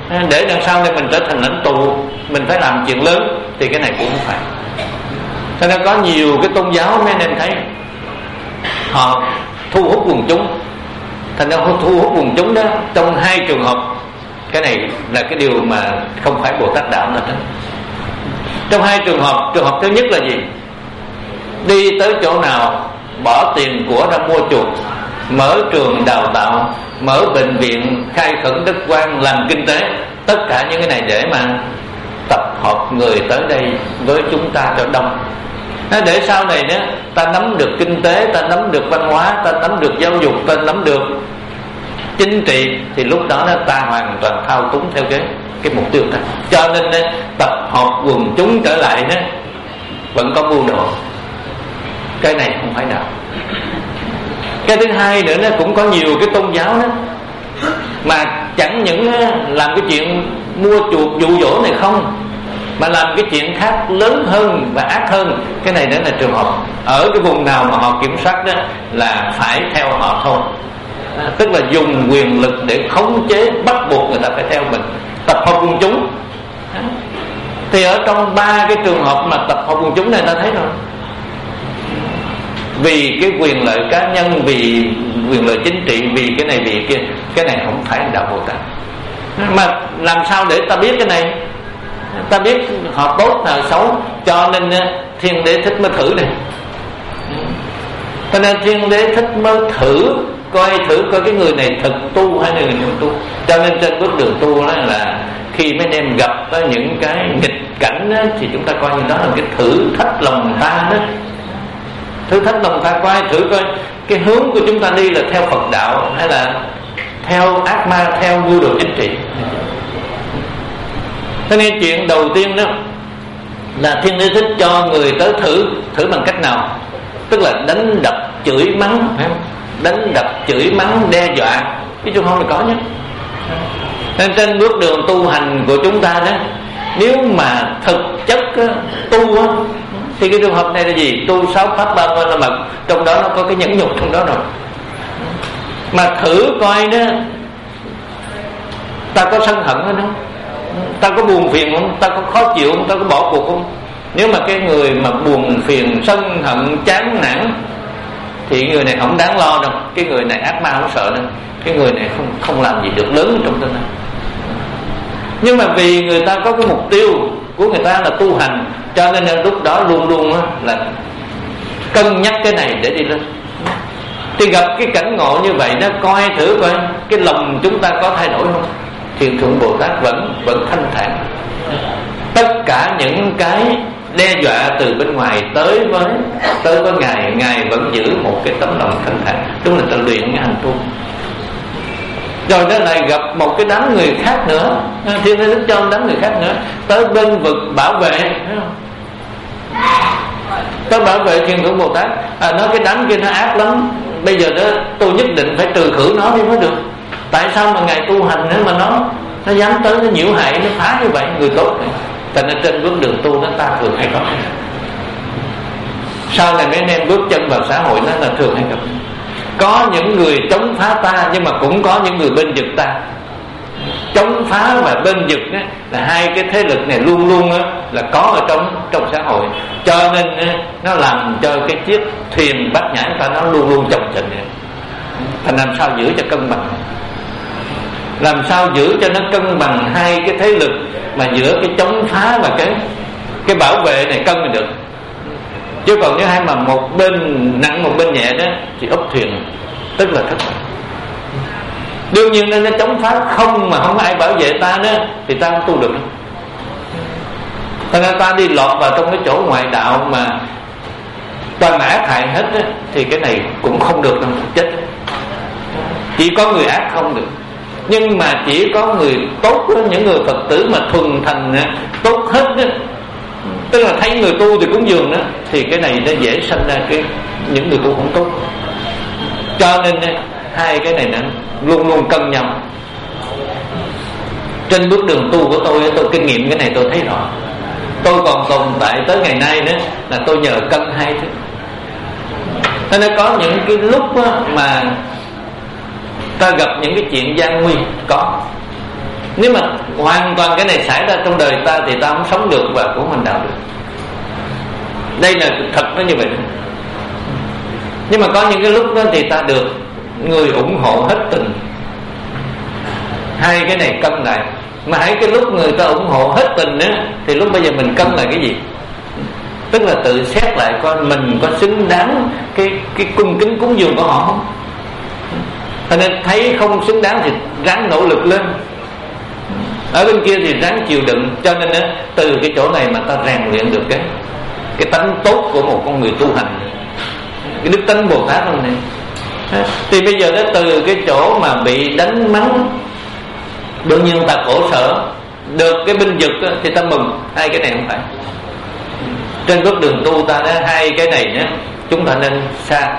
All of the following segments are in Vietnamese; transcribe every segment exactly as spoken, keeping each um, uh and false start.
để đằng sau này mình trở thành lãnh tụ, mình phải làm chuyện lớn, thì cái này cũng không phải. Cho nên có nhiều cái tôn giáo mấy anh em thấy họ thu hút quần chúng, thành ra họ thu hút quần chúng đó trong hai trường hợp. Cái này là cái điều mà không phải Bồ Tát đạo nữa. Trong hai trường hợp, trường hợp thứ nhất là gì? Đi tới chỗ nào bỏ tiền của ra mua chuộc, mở trường đào tạo, mở bệnh viện, khai khẩn đất quan, làm kinh tế, tất cả những cái này để mà tập hợp người tới đây với chúng ta cho đông, để sau này nữa ta nắm được kinh tế, ta nắm được văn hóa, ta nắm được giáo dục, ta nắm được chính trị, thì lúc đó ta hoàn toàn thao túng theo cái cái mục tiêu ta. Cho nên tập hợp quần chúng trở lại đó vẫn có mưu đồ. Cái này không phải đạo. Cái thứ hai nữa nó cũng có nhiều cái tôn giáo đó mà chẳng những làm cái chuyện mua chuộc dụ dỗ này không, mà làm cái chuyện khác lớn hơn và ác hơn. Cái này nữa là trường hợp ở cái vùng nào mà họ kiểm soát đó là phải theo họ thôi, tức là dùng quyền lực để khống chế, bắt buộc người ta phải theo mình, tập hợp quần chúng. Thì ở trong ba cái trường hợp mà tập hợp quần chúng này ta thấy rồi, vì cái quyền lợi cá nhân, vì quyền lợi chính trị, vì cái này vì kia. Cái này không phải là đạo Bồ Tát. Mà làm sao để ta biết cái này? Ta biết họ tốt là xấu. Cho nên Thiên Đế Thích mới thử này. Cho nên Thiên Đế Thích mới thử, coi thử coi cái người này thực tu hay là người không tu. Cho nên trên bước đường tu đó là khi mấy em gặp những cái nghịch cảnh đó, thì chúng ta coi như đó là cái thử thách lòng ta đó. Thử thách lòng ta, coi thử coi cái hướng của chúng ta đi là theo Phật đạo hay là theo ác ma, theo mưu đồ chính trị. Thế nên chuyện đầu tiên đó là Thiên Đế Thích cho người tới thử. Thử bằng cách nào? Tức là đánh đập, chửi mắng, đánh đập, chửi mắng, đe dọa. Cái chung không là có nhé. Nên trên bước đường tu hành của chúng ta đó, nếu mà thực chất tu á, thì cái trường hợp này là gì? Tu sáu pháp ba ngôi la mật, trong đó nó có cái nhẫn nhục trong đó rồi. Mà thử coi đó, ta có sân hận không? Ta có buồn phiền không? Ta có khó chịu không? Ta có bỏ cuộc không? Nếu mà cái người mà buồn phiền, sân hận, chán nản thì người này không đáng lo đâu. Cái người này ác ma không sợ đâu. Cái người này không không làm gì được lớn trong tương lai. Nhưng mà vì người ta có cái mục tiêu của người ta là tu hành, cho nên là lúc đó luôn luôn là cân nhắc cái này để đi lên. Thì gặp cái cảnh ngộ như vậy, nó coi thử coi cái lòng chúng ta có thay đổi không. Thiền Thượng Bồ Tát vẫn vẫn thanh thản. Tất cả những cái đe dọa từ bên ngoài tới với tới với ngài, ngài vẫn giữ một cái tấm lòng thanh thản. Đúng là ta luyện cái hành tu. Rồi nó lại gặp một cái đám người khác nữa, Thiên Đế Thích cho đám người khác nữa tới bên vực bảo vệ, tới bảo vệ Thiên Thượng Bồ Tát. À, nói cái đám kia nó ác lắm, bây giờ đó tôi nhất định phải trừ khử nó đi mới được. Tại sao mà ngài tu hành nữa mà nó nó dám tới, nó nhiễu hại, nó phá như vậy người tốt này. Thành ra trên bước đường tu nó ta thường hay có. Sau này mấy anh em bước chân vào xã hội nó là thường hay gặp. Có những người chống phá ta, nhưng mà cũng có những người bên vực ta. Chống phá và bên vực đó, là hai cái thế lực này luôn luôn đó, là có ở trong trong xã hội. Cho nên đó, nó làm cho cái chiếc thuyền bát nhã ta nó luôn luôn chồng chành. Thành làm sao giữ cho cân bằng, làm sao giữ cho nó cân bằng hai cái thế lực, mà giữa cái chống phá và cái cái bảo vệ này cân được. Chứ còn nếu hai mà một bên nặng một bên nhẹ đó thì úp thuyền tức là thất bại. Đương nhiên nên nó chống phá không mà không có ai bảo vệ ta đó thì ta không tu được. Thành ra ta đi lọt vào trong cái chỗ ngoại đạo mà toàn là ác hại hết đó, thì cái này cũng không được đâu, chết. Chỉ có người ác không được. Nhưng mà chỉ có người tốt đó, những người Phật tử mà thuần thành tốt hết đó, tức là thấy người tu thì cúng dường đó, thì cái này nó dễ sanh ra cái những người tu không tốt. Cho nên hai cái này nó luôn luôn cân nhau. Trên bước đường tu của tôi, tôi kinh nghiệm cái này tôi thấy rõ. Tôi còn tồn tại tới ngày nay nữa là tôi nhờ cân hai thứ. Nên nó có những cái lúc mà ta gặp những cái chuyện gian nguy có, Nếu mà hoàn toàn cái này xảy ra trong đời ta thì ta không sống được và cũng không hành đạo được. Đây là thật nó như vậy. Nhưng mà có những cái lúc đó thì ta được người ủng hộ hết tình. Hai cái này cân lại. Mà hãy cái lúc người ta ủng hộ hết tình á, thì lúc bây giờ mình cân lại cái gì? Tức là tự xét lại coi mình có xứng đáng cái cái cung kính cúng dường của họ không. Cho nên thấy không xứng đáng thì ráng nỗ lực lên. Ở bên kia thì ráng chịu đựng. Cho nên á, từ cái chỗ này mà ta rèn luyện được cái cái tánh tốt của một con người tu hành, cái đức tánh Bồ Tát này. Thì bây giờ đó, từ cái chỗ mà bị đánh mắng, đương nhiên ta khổ sở, được cái binh vực đó, thì ta mừng. Hai cái này không phải. Trên bước đường tu ta đó, hai cái này nhé, chúng ta nên xa.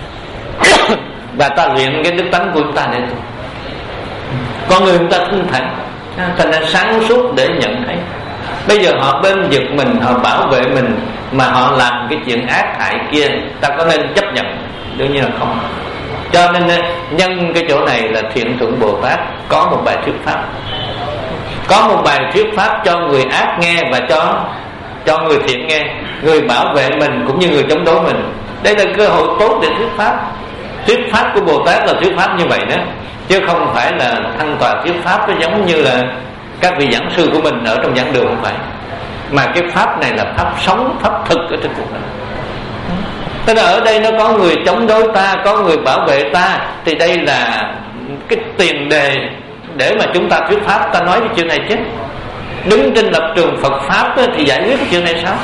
Và ta luyện cái đức tánh của chúng ta để tu. Con người chúng ta tinh thản, thành ra sáng suốt để nhận thấy. Bây giờ họ bên vực mình, họ bảo vệ mình, mà họ làm cái chuyện ác hại kia, ta có nên chấp nhận? Đương nhiên là không. Cho nên nhân cái chỗ này là Thiện Thượng Bồ Tát có một bài thuyết pháp, có một bài thuyết pháp cho người ác nghe và cho cho người thiện nghe, người bảo vệ mình cũng như người chống đối mình. Đây là cơ hội tốt để thuyết pháp. Thuyết pháp của Bồ Tát là thuyết pháp như vậy đó, chứ không phải là thăng tọa thuyết pháp giống như là các vị giảng sư của mình ở trong giảng đường, không phải. Mà cái pháp này là pháp sống, pháp thực ở trên cuộc đời. Tức là ở đây nó có người chống đối ta, có người bảo vệ ta, thì đây là cái tiền đề để mà chúng ta thuyết pháp. Ta nói cái chuyện này chứ đứng trên lập trường Phật pháp thì giải quyết cái chuyện này sao?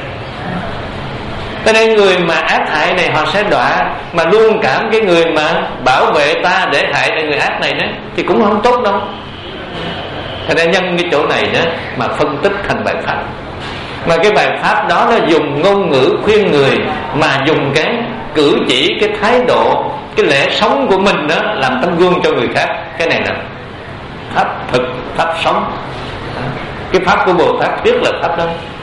Cho nên người mà ác hại này họ sẽ đọa, mà luôn cảm cái người mà bảo vệ ta để hại người ác này đó, thì cũng không tốt đâu. Thành ra nhân cái chỗ này đó mà phân tích thành bài pháp. Mà cái bài pháp đó nó dùng ngôn ngữ khuyên người, mà dùng cái cử chỉ, cái thái độ, cái lẽ sống của mình đó làm tấm gương cho người khác. Cái này là pháp thực, pháp sống. Cái pháp của Bồ Tát thuyết là pháp đó.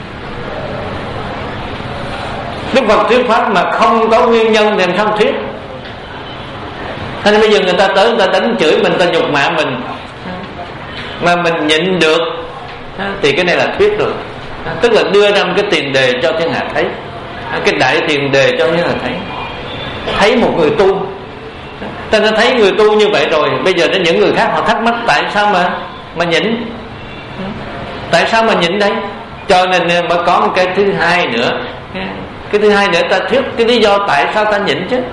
Đức Phật thuyết pháp mà không có nguyên nhân thì làm sao thuyết? Thế nên bây giờ người ta tới, người ta đánh chửi mình, người ta nhục mạ mình, mà mình nhịn được, thì cái này là thuyết rồi. Tức là đưa ra một cái tiền đề cho thiên hạ thấy, cái đại tiền đề cho thiên hạ thấy. Thấy một người tu, ta đã thấy người tu như vậy rồi, bây giờ đến những người khác họ thắc mắc tại sao mà mà nhịn, tại sao mà nhịn đấy. Cho nên mới có một cái thứ hai nữa. Cái thứ hai nữa ta thuyết cái lý do tại sao ta nhịn chứ.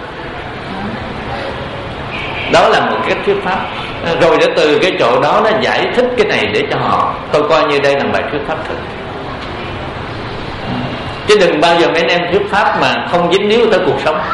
Đó là một cái thuyết pháp. Rồi để từ cái chỗ đó nó giải thích cái này để cho họ. Tôi coi như đây là bài thuyết pháp thực. Chứ đừng bao giờ mấy anh em thuyết pháp mà không dính líu tới cuộc sống.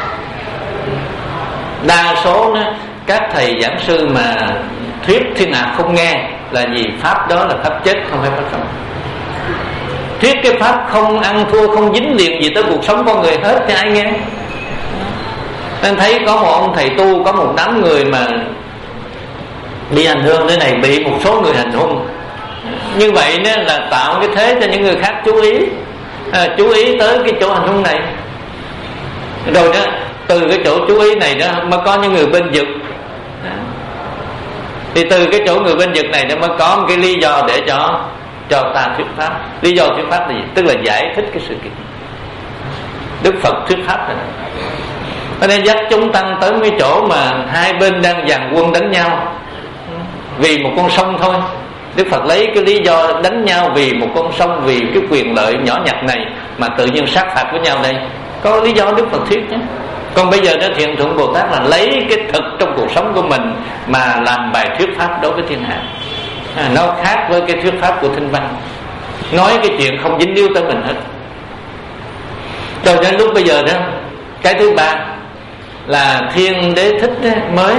Đa số đó, các thầy giảng sư mà thuyết thiên hạ không nghe là gì? Pháp đó là pháp chết, không phải pháp sống. Thuyết cái pháp không ăn thua, không dính liền gì tới cuộc sống con người hết thì ai nghe? Nên thấy có một ông thầy tu, có một đám người mà bị hành hung thế này, bị một số người hành hung. Như vậy nên là tạo cái thế cho những người khác chú ý, à, chú ý tới cái chỗ hành hung này. Rồi đó, từ cái chỗ chú ý này đó mới có những người bên vực. Thì từ cái chỗ người bên vực này nó mới có một cái lý do để cho cho ta thuyết pháp. Lý do thuyết pháp là gì? Tức là giải thích cái sự kiện. Đức Phật thuyết pháp này, cho nên dắt chúng tăng tới cái chỗ mà hai bên đang dàn quân đánh nhau vì một con sông thôi. Đức Phật lấy cái lý do đánh nhau vì một con sông, vì cái quyền lợi nhỏ nhặt này mà tự nhiên sát phạt với nhau đây, có lý do Đức Phật thuyết chứ. Còn bây giờ đó Thiện Thượng Bồ Tát là lấy cái thực trong cuộc sống của mình mà làm bài thuyết pháp đối với thiên hạ. À, nó khác với cái thuyết pháp của Thinh Văn, nói cái chuyện không dính líu tới mình hết. Cho đến lúc bây giờ đó, cái thứ ba là Thiên Đế Thích mới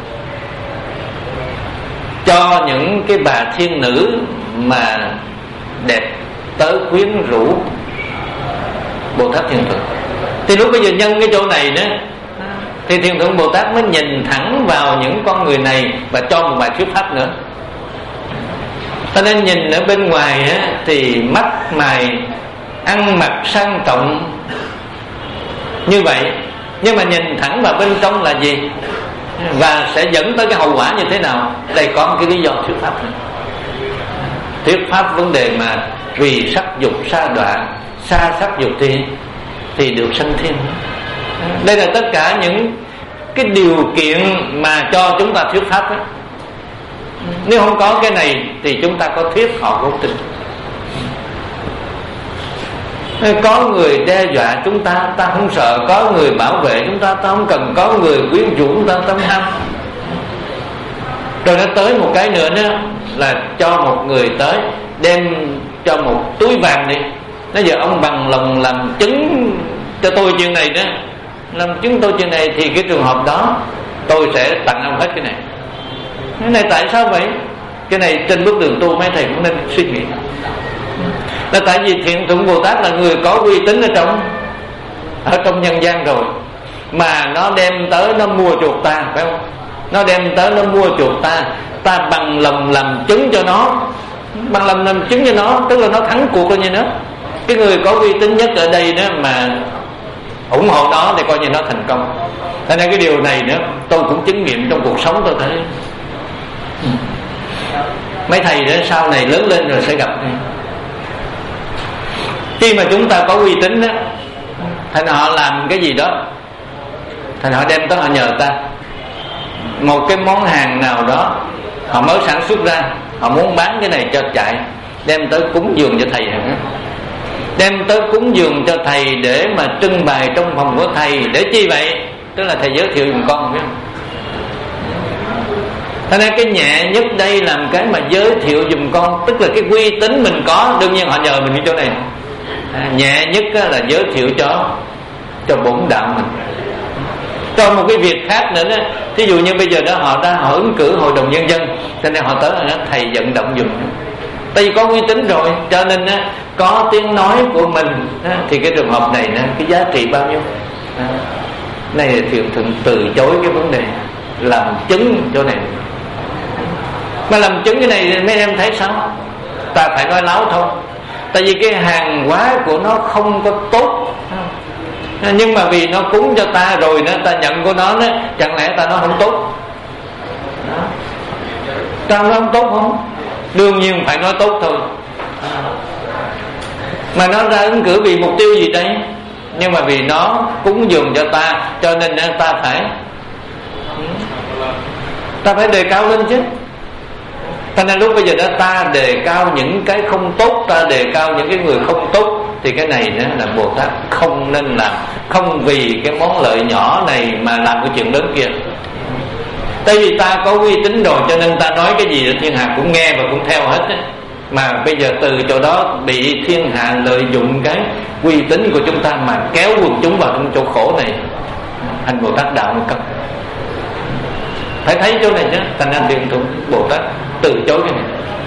cho những cái bà thiên nữ mà đẹp tới quyến rũ Bồ Tát Thiên Thượng. Thì lúc bây giờ nhân cái chỗ này đó, thì Thiên Thượng Bồ Tát mới nhìn thẳng vào những con người này và cho một bài thuyết pháp nữa. Cho nên nhìn ở bên ngoài á, thì mắt mày ăn mặc sang trọng như vậy, nhưng mà nhìn thẳng vào bên trong là gì? và sẽ dẫn tới cái hậu quả như thế nào. Đây có một cái lý do thuyết pháp này. Thuyết pháp vấn đề mà vì sắc dục sa đọa, xa sắc dục thì thì được sanh thiên. Đây là tất cả những cái điều kiện mà cho chúng ta thuyết pháp đó. Nếu không có cái này thì chúng ta có thuyết họ không tin. Có người đe dọa chúng ta, ta không sợ. Có người bảo vệ chúng ta, ta không cần. Có người quyến rũ chúng ta, ta không ham. Rồi nó tới một cái nữa đó, là cho một người tới đem cho một túi vàng đi. Nói giờ ông bằng lòng làm chứng cho tôi chuyện này đó, làm chứng tôi chuyện này, thì cái trường hợp đó tôi sẽ tặng ông hết cái này. Cái này tại sao vậy? Cái này trên bước đường tu mấy thầy cũng nên suy nghĩ. Là tại vì Thiện Thuận Bồ Tát là người có uy tín ở trong ở trong nhân gian rồi, mà nó đem tới nó mua chuộc ta, phải không? Nó đem tới nó mua chuộc ta, ta bằng lòng làm chứng cho nó, bằng lòng làm chứng cho nó, tức là nó thắng cuộc rồi như nó. Cái người có uy tín nhất ở đây đó mà ủng hộ nó thì coi như nó thành công. Thế nên cái điều này nữa tôi cũng chứng nghiệm trong cuộc sống tôi thấy. Mấy thầy đó sau này lớn lên rồi sẽ gặp. Khi mà chúng ta có uy tín đó, thành họ làm cái gì đó, thành họ đem tới họ nhờ ta một cái món hàng nào đó, họ mới sản xuất ra, họ muốn bán cái này cho chạy, đem tới cúng dường cho thầy, đem tới cúng dường cho thầy để mà trưng bày trong phòng của thầy. Để chi vậy? Tức là thầy giới thiệu dùm con, biết không? Thế nên cái nhẹ nhất đây làm cái mà giới thiệu dùm con, tức là cái uy tín mình có, đương nhiên họ nhờ mình cái chỗ này. À, nhẹ nhất là giới thiệu cho cho bổn đạo mình. Cho một cái việc khác nữa đó, thí dụ như bây giờ đó họ đã họ ứng cử hội đồng nhân dân, cho nên họ tới đó, thầy vận động dùm. Tại vì có uy tín rồi, cho nên á, có tiếng nói của mình á, thì cái trường hợp này á, cái giá trị bao nhiêu à, này là Thiện Thuận từ chối cái vấn đề làm chứng chỗ này. Mà làm chứng cái này mấy em thấy sao? Ta phải nói láo thôi. Tại vì cái hàng hóa của nó không có tốt, nhưng mà vì nó cúng cho ta rồi đó, ta nhận của nó đó, chẳng lẽ ta nói không tốt? Đó. Ta nói không tốt không? Đương nhiên phải nói tốt thôi. Mà nó ra ứng cử vì mục tiêu gì đây? Nhưng mà vì nó cúng dường cho ta, cho nên ta phải ta phải đề cao lên chứ. Cho nên lúc bây giờ đó ta đề cao những cái không tốt, ta đề cao những cái người không tốt, thì cái này nữa là Bồ Tát không nên làm. Không vì cái món lợi nhỏ này mà làm cái chuyện lớn kia. Tại vì ta có uy tín rồi, cho nên ta nói cái gì thiên hạ cũng nghe và cũng theo hết ấy. Mà bây giờ từ chỗ đó bị thiên hạ lợi dụng cái uy tín của chúng ta mà kéo quần chúng vào trong chỗ khổ này, hành Bồ Tát đạo một cấp. Phải thấy chỗ này chứ. Thành ra Thiện Thuận Bồ Tát từ chối cái này.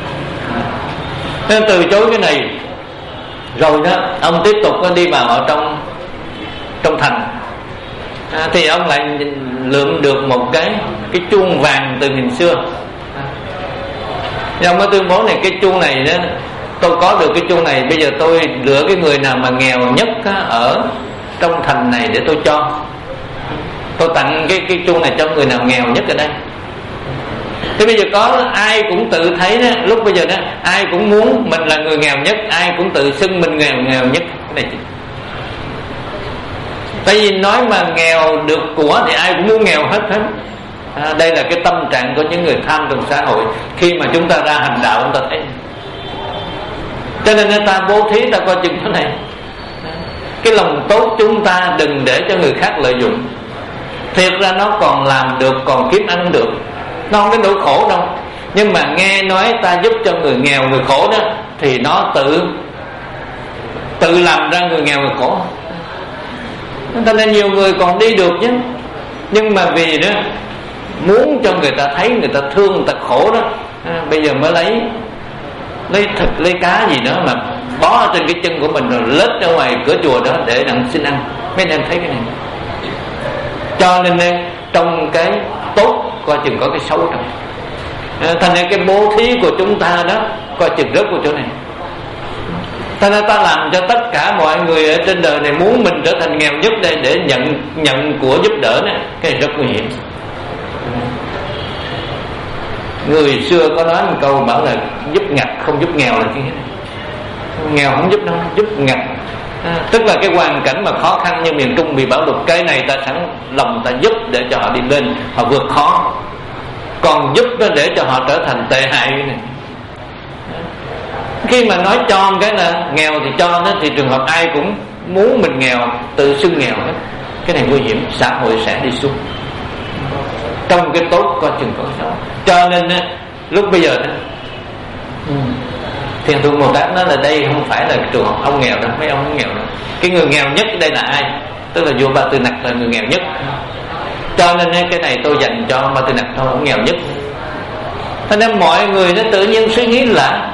Nên từ chối cái này rồi đó, ông tiếp tục đi vào ở trong trong thành. À, thì ông lại lượm được một cái cái chuông vàng từ nghìn xưa. Thì ông có tuyên bố này, cái chuông này đó, tôi có được cái chuông này, bây giờ tôi lựa cái người nào mà nghèo nhất á, ở trong thành này để tôi cho. Tôi tặng cái cái chuông này cho người nào nghèo nhất ở đây. Thế bây giờ có ai cũng tự thấy đó, lúc bây giờ đó ai cũng muốn mình là người nghèo nhất, ai cũng tự xưng mình nghèo nghèo nhất. Cái này tại vì nói mà nghèo được của thì ai cũng muốn nghèo hết hết. À, đây là cái tâm trạng của những người tham trong xã hội khi mà chúng ta ra hành đạo, chúng ta thấy. Cho nên người ta bố thí, ta coi chừng thế này. Cái lòng tốt chúng ta đừng để cho người khác lợi dụng. Thiệt ra nó còn làm được, còn kiếm ăn được, nó không cái nỗi khổ đâu. Nhưng mà nghe nói ta giúp cho người nghèo người khổ đó, thì nó tự tự làm ra người nghèo người khổ. Cho nên nhiều người còn đi được chứ, nhưng mà vì đó muốn cho người ta thấy, người ta thương, người ta khổ đó, à, bây giờ mới lấy lấy thịt, lấy cá gì đó mà bó ở trên cái chân của mình rồi lết ra ngoài cửa chùa đó để đặng xin ăn. Mấy anh em thấy cái này. Cho nên trong cái tốt coi chừng có cái xấu trong. À, thành ra cái bố thí của chúng ta đó coi chừng rớt của chỗ này. Thành ra ta làm cho tất cả mọi người ở trên đời này muốn mình trở thành nghèo nhất đây để nhận nhận của giúp đỡ đó, cái này rất nguy hiểm. Người xưa có nói một câu bảo là giúp ngặt không giúp nghèo là chứ nghèo không giúp đâu, giúp ngặt. À, tức là cái hoàn cảnh mà khó khăn như miền Trung bị bão lụt, cái này ta sẵn lòng ta giúp để cho họ đi lên, họ vượt khó. Còn giúp nó để cho họ trở thành tệ hại này. Khi mà nói cho cái là nghèo thì cho nó, thì trường hợp ai cũng muốn mình nghèo, tự xưng nghèo hết. Cái này nguy hiểm, xã hội sẽ đi xuống. Trong cái tốt có chừng có xấu. Cho nên lúc bây giờ đó, Thiền Thượng Bồ Tát nói là đây không phải là trường hợp ông nghèo đâu, mấy ông không nghèo đâu. Cái người nghèo nhất đây là ai? Tức là vua Ba Tư Nặc là người nghèo nhất. Cho nên cái này tôi dành cho Ba Tư Nặc thôi, ông nghèo nhất. Thế nên mọi người nó tự nhiên suy nghĩ là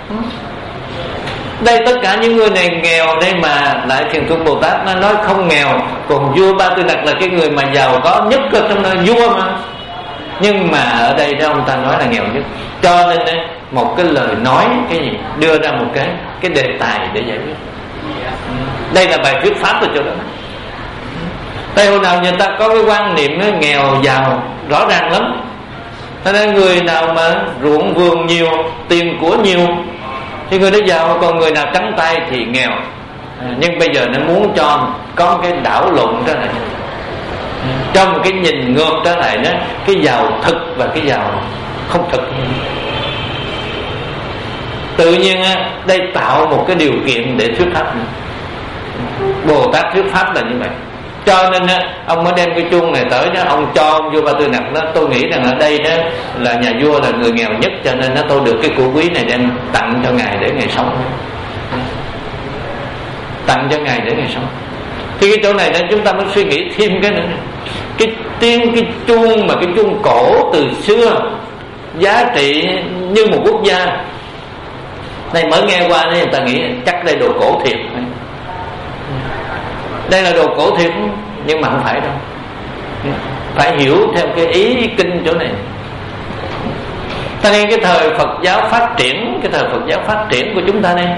đây tất cả những người này nghèo đây mà lại Thiền Thượng Bồ Tát nó nói không nghèo, còn vua Ba Tư Nặc là cái người mà giàu có nhất ở trong nơi vua mà. Nhưng mà ở đây đó ông ta nói là nghèo nhất. Cho nên đấy, một cái lời nói cái gì đưa ra một cái cái đề tài để giải quyết. Đây là bài thuyết pháp ở chỗ đó. Tại hồi nào người ta có cái quan niệm nghèo giàu rõ ràng lắm. Thế nên người nào mà ruộng vườn nhiều, tiền của nhiều thì người đó giàu, còn người nào trắng tay thì nghèo. Nhưng bây giờ nó muốn cho có cái đảo lộn trở lại, trong cái nhìn ngược trở lại đó, cái giàu thực và cái giàu không thực. Tự nhiên đây tạo một cái điều kiện để thuyết pháp. Bồ Tát thuyết pháp là như vậy. Cho nên ông mới đem cái chuông này tới đó, ông cho ông vua Ba Tư Nặc đó. Tôi nghĩ rằng ở đây đó là nhà vua là người nghèo nhất, cho nên nó tôi được cái của quý này đem tặng cho ngài để ngài sống, tặng cho ngài để ngài sống. Thì cái chỗ này đó chúng ta mới suy nghĩ thêm cái nữa này. Cái tiếng cái chuông mà cái chuông cổ từ xưa giá trị như một quốc gia này, mới nghe qua nên người ta nghĩ chắc đây đồ cổ thiệt. Đây là đồ cổ thiệt, nhưng mà không phải đâu. Phải hiểu theo cái ý kinh chỗ này. Cho nên cái thời Phật giáo phát triển, cái thời Phật giáo phát triển của chúng ta đây,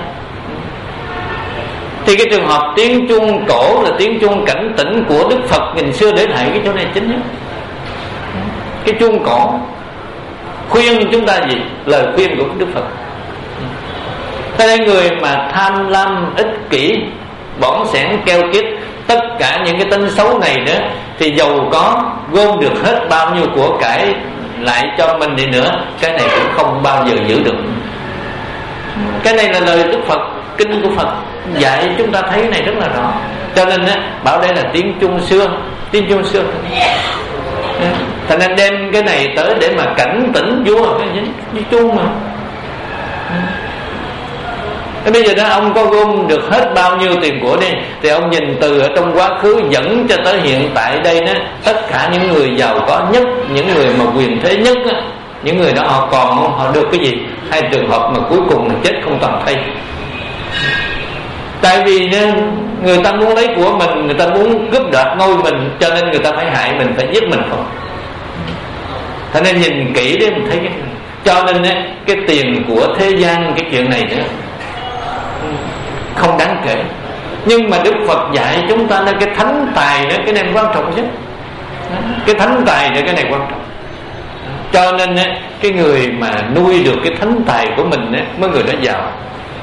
thì cái trường hợp tiếng chuông cổ là tiếng chuông cảnh tỉnh của Đức Phật ngày xưa để lại cái chỗ này chính nhất. Cái chuông cổ khuyên chúng ta gì? Lời khuyên của Đức Phật. Thế nên người mà tham lam, ích kỷ, bỏng sẻn, keo kiết, tất cả những cái tính xấu này nữa, thì giàu có gom được hết bao nhiêu của cải lại cho mình đi nữa, cái này cũng không bao giờ giữ được. Cái này là lời Đức Phật, kinh của Phật dạy chúng ta thấy này rất là rõ. Cho nên á, bảo đây là tiếng chuông xưa, tiếng chuông xưa. Thành nên đem cái này tới để mà cảnh tỉnh vua, cái chuông mà. Thế bây giờ đó ông có gom được hết bao nhiêu tiền của đi, thì ông nhìn từ ở trong quá khứ dẫn cho tới hiện tại đây đó, tất cả những người giàu có nhất, những người mà quyền thế nhất đó, những người đó họ còn không, họ được cái gì? Hai trường hợp mà cuối cùng là chết không toàn thây. Tại vì người ta muốn lấy của mình, người ta muốn cướp đoạt ngôi mình, cho nên người ta phải hại mình, phải giết mình không. Thế nên nhìn kỹ để mình thấy cái này. Cho nên cái tiền của thế gian, cái chuyện này nữa không đáng kể. Nhưng mà Đức Phật dạy chúng ta là cái thánh tài đó, cái này quan trọng nhất. Cái thánh tài đó, cái này quan trọng. Cho nên cái người mà nuôi được cái thánh tài của mình mới người đó giàu.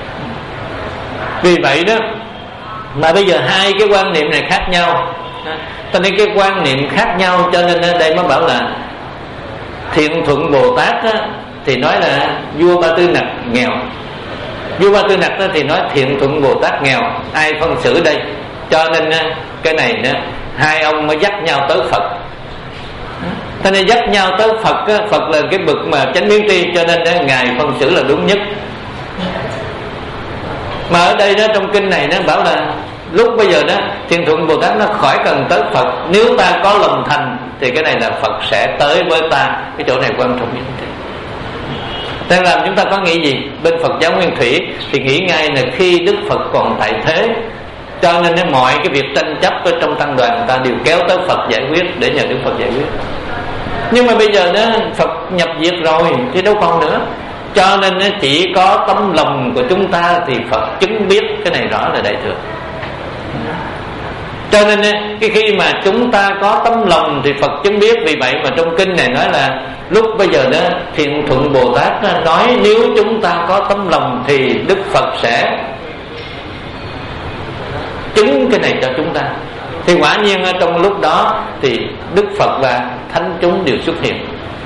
Vì vậy đó mà bây giờ hai cái quan niệm này khác nhau, cho nên cái quan niệm khác nhau, cho nên đây mới bảo là Thiện Thuận Bồ Tát á, thì nói là vua Ba Tư Nặc nghèo. Vua Ba Tư Nặc đó thì nói Thiện Thuận Bồ Tát nghèo. Ai phân xử đây? Cho nên cái này đó, hai ông mới dắt nhau tới Phật. Cho nên dắt nhau tới Phật á, Phật là cái bậc mà chánh biến tri, cho nên đó, ngài phân xử là đúng nhất. Mà ở đây đó trong kinh này nó bảo là lúc bây giờ đó Thiện Thuận Bồ Tát nó khỏi cần tới Phật, nếu ta có lòng thành thì cái này là Phật sẽ tới với ta. Cái chỗ này quan trọng như thế. Nên làm chúng ta có nghĩ gì? Bên Phật giáo Nguyên Thủy thì nghĩ ngay là khi Đức Phật còn tại thế, cho nên mọi cái việc tranh chấp ở trong tăng đoàn ta đều kéo tới Phật giải quyết, để nhờ Đức Phật giải quyết. Nhưng mà bây giờ đó Phật nhập diệt rồi thì đâu còn nữa. Cho nên chỉ có tấm lòng của chúng ta thì Phật chứng biết. Cái này rõ là đại thừa. Cho nên cái khi mà chúng ta có tấm lòng thì Phật chứng biết. Vì vậy mà trong kinh này nói là lúc bây giờ đó Thiện Thuận Bồ Tát nói nếu chúng ta có tấm lòng thì Đức Phật sẽ chứng cái này cho chúng ta. Thì quả nhiên ở trong lúc đó thì Đức Phật và thánh chúng đều xuất hiện.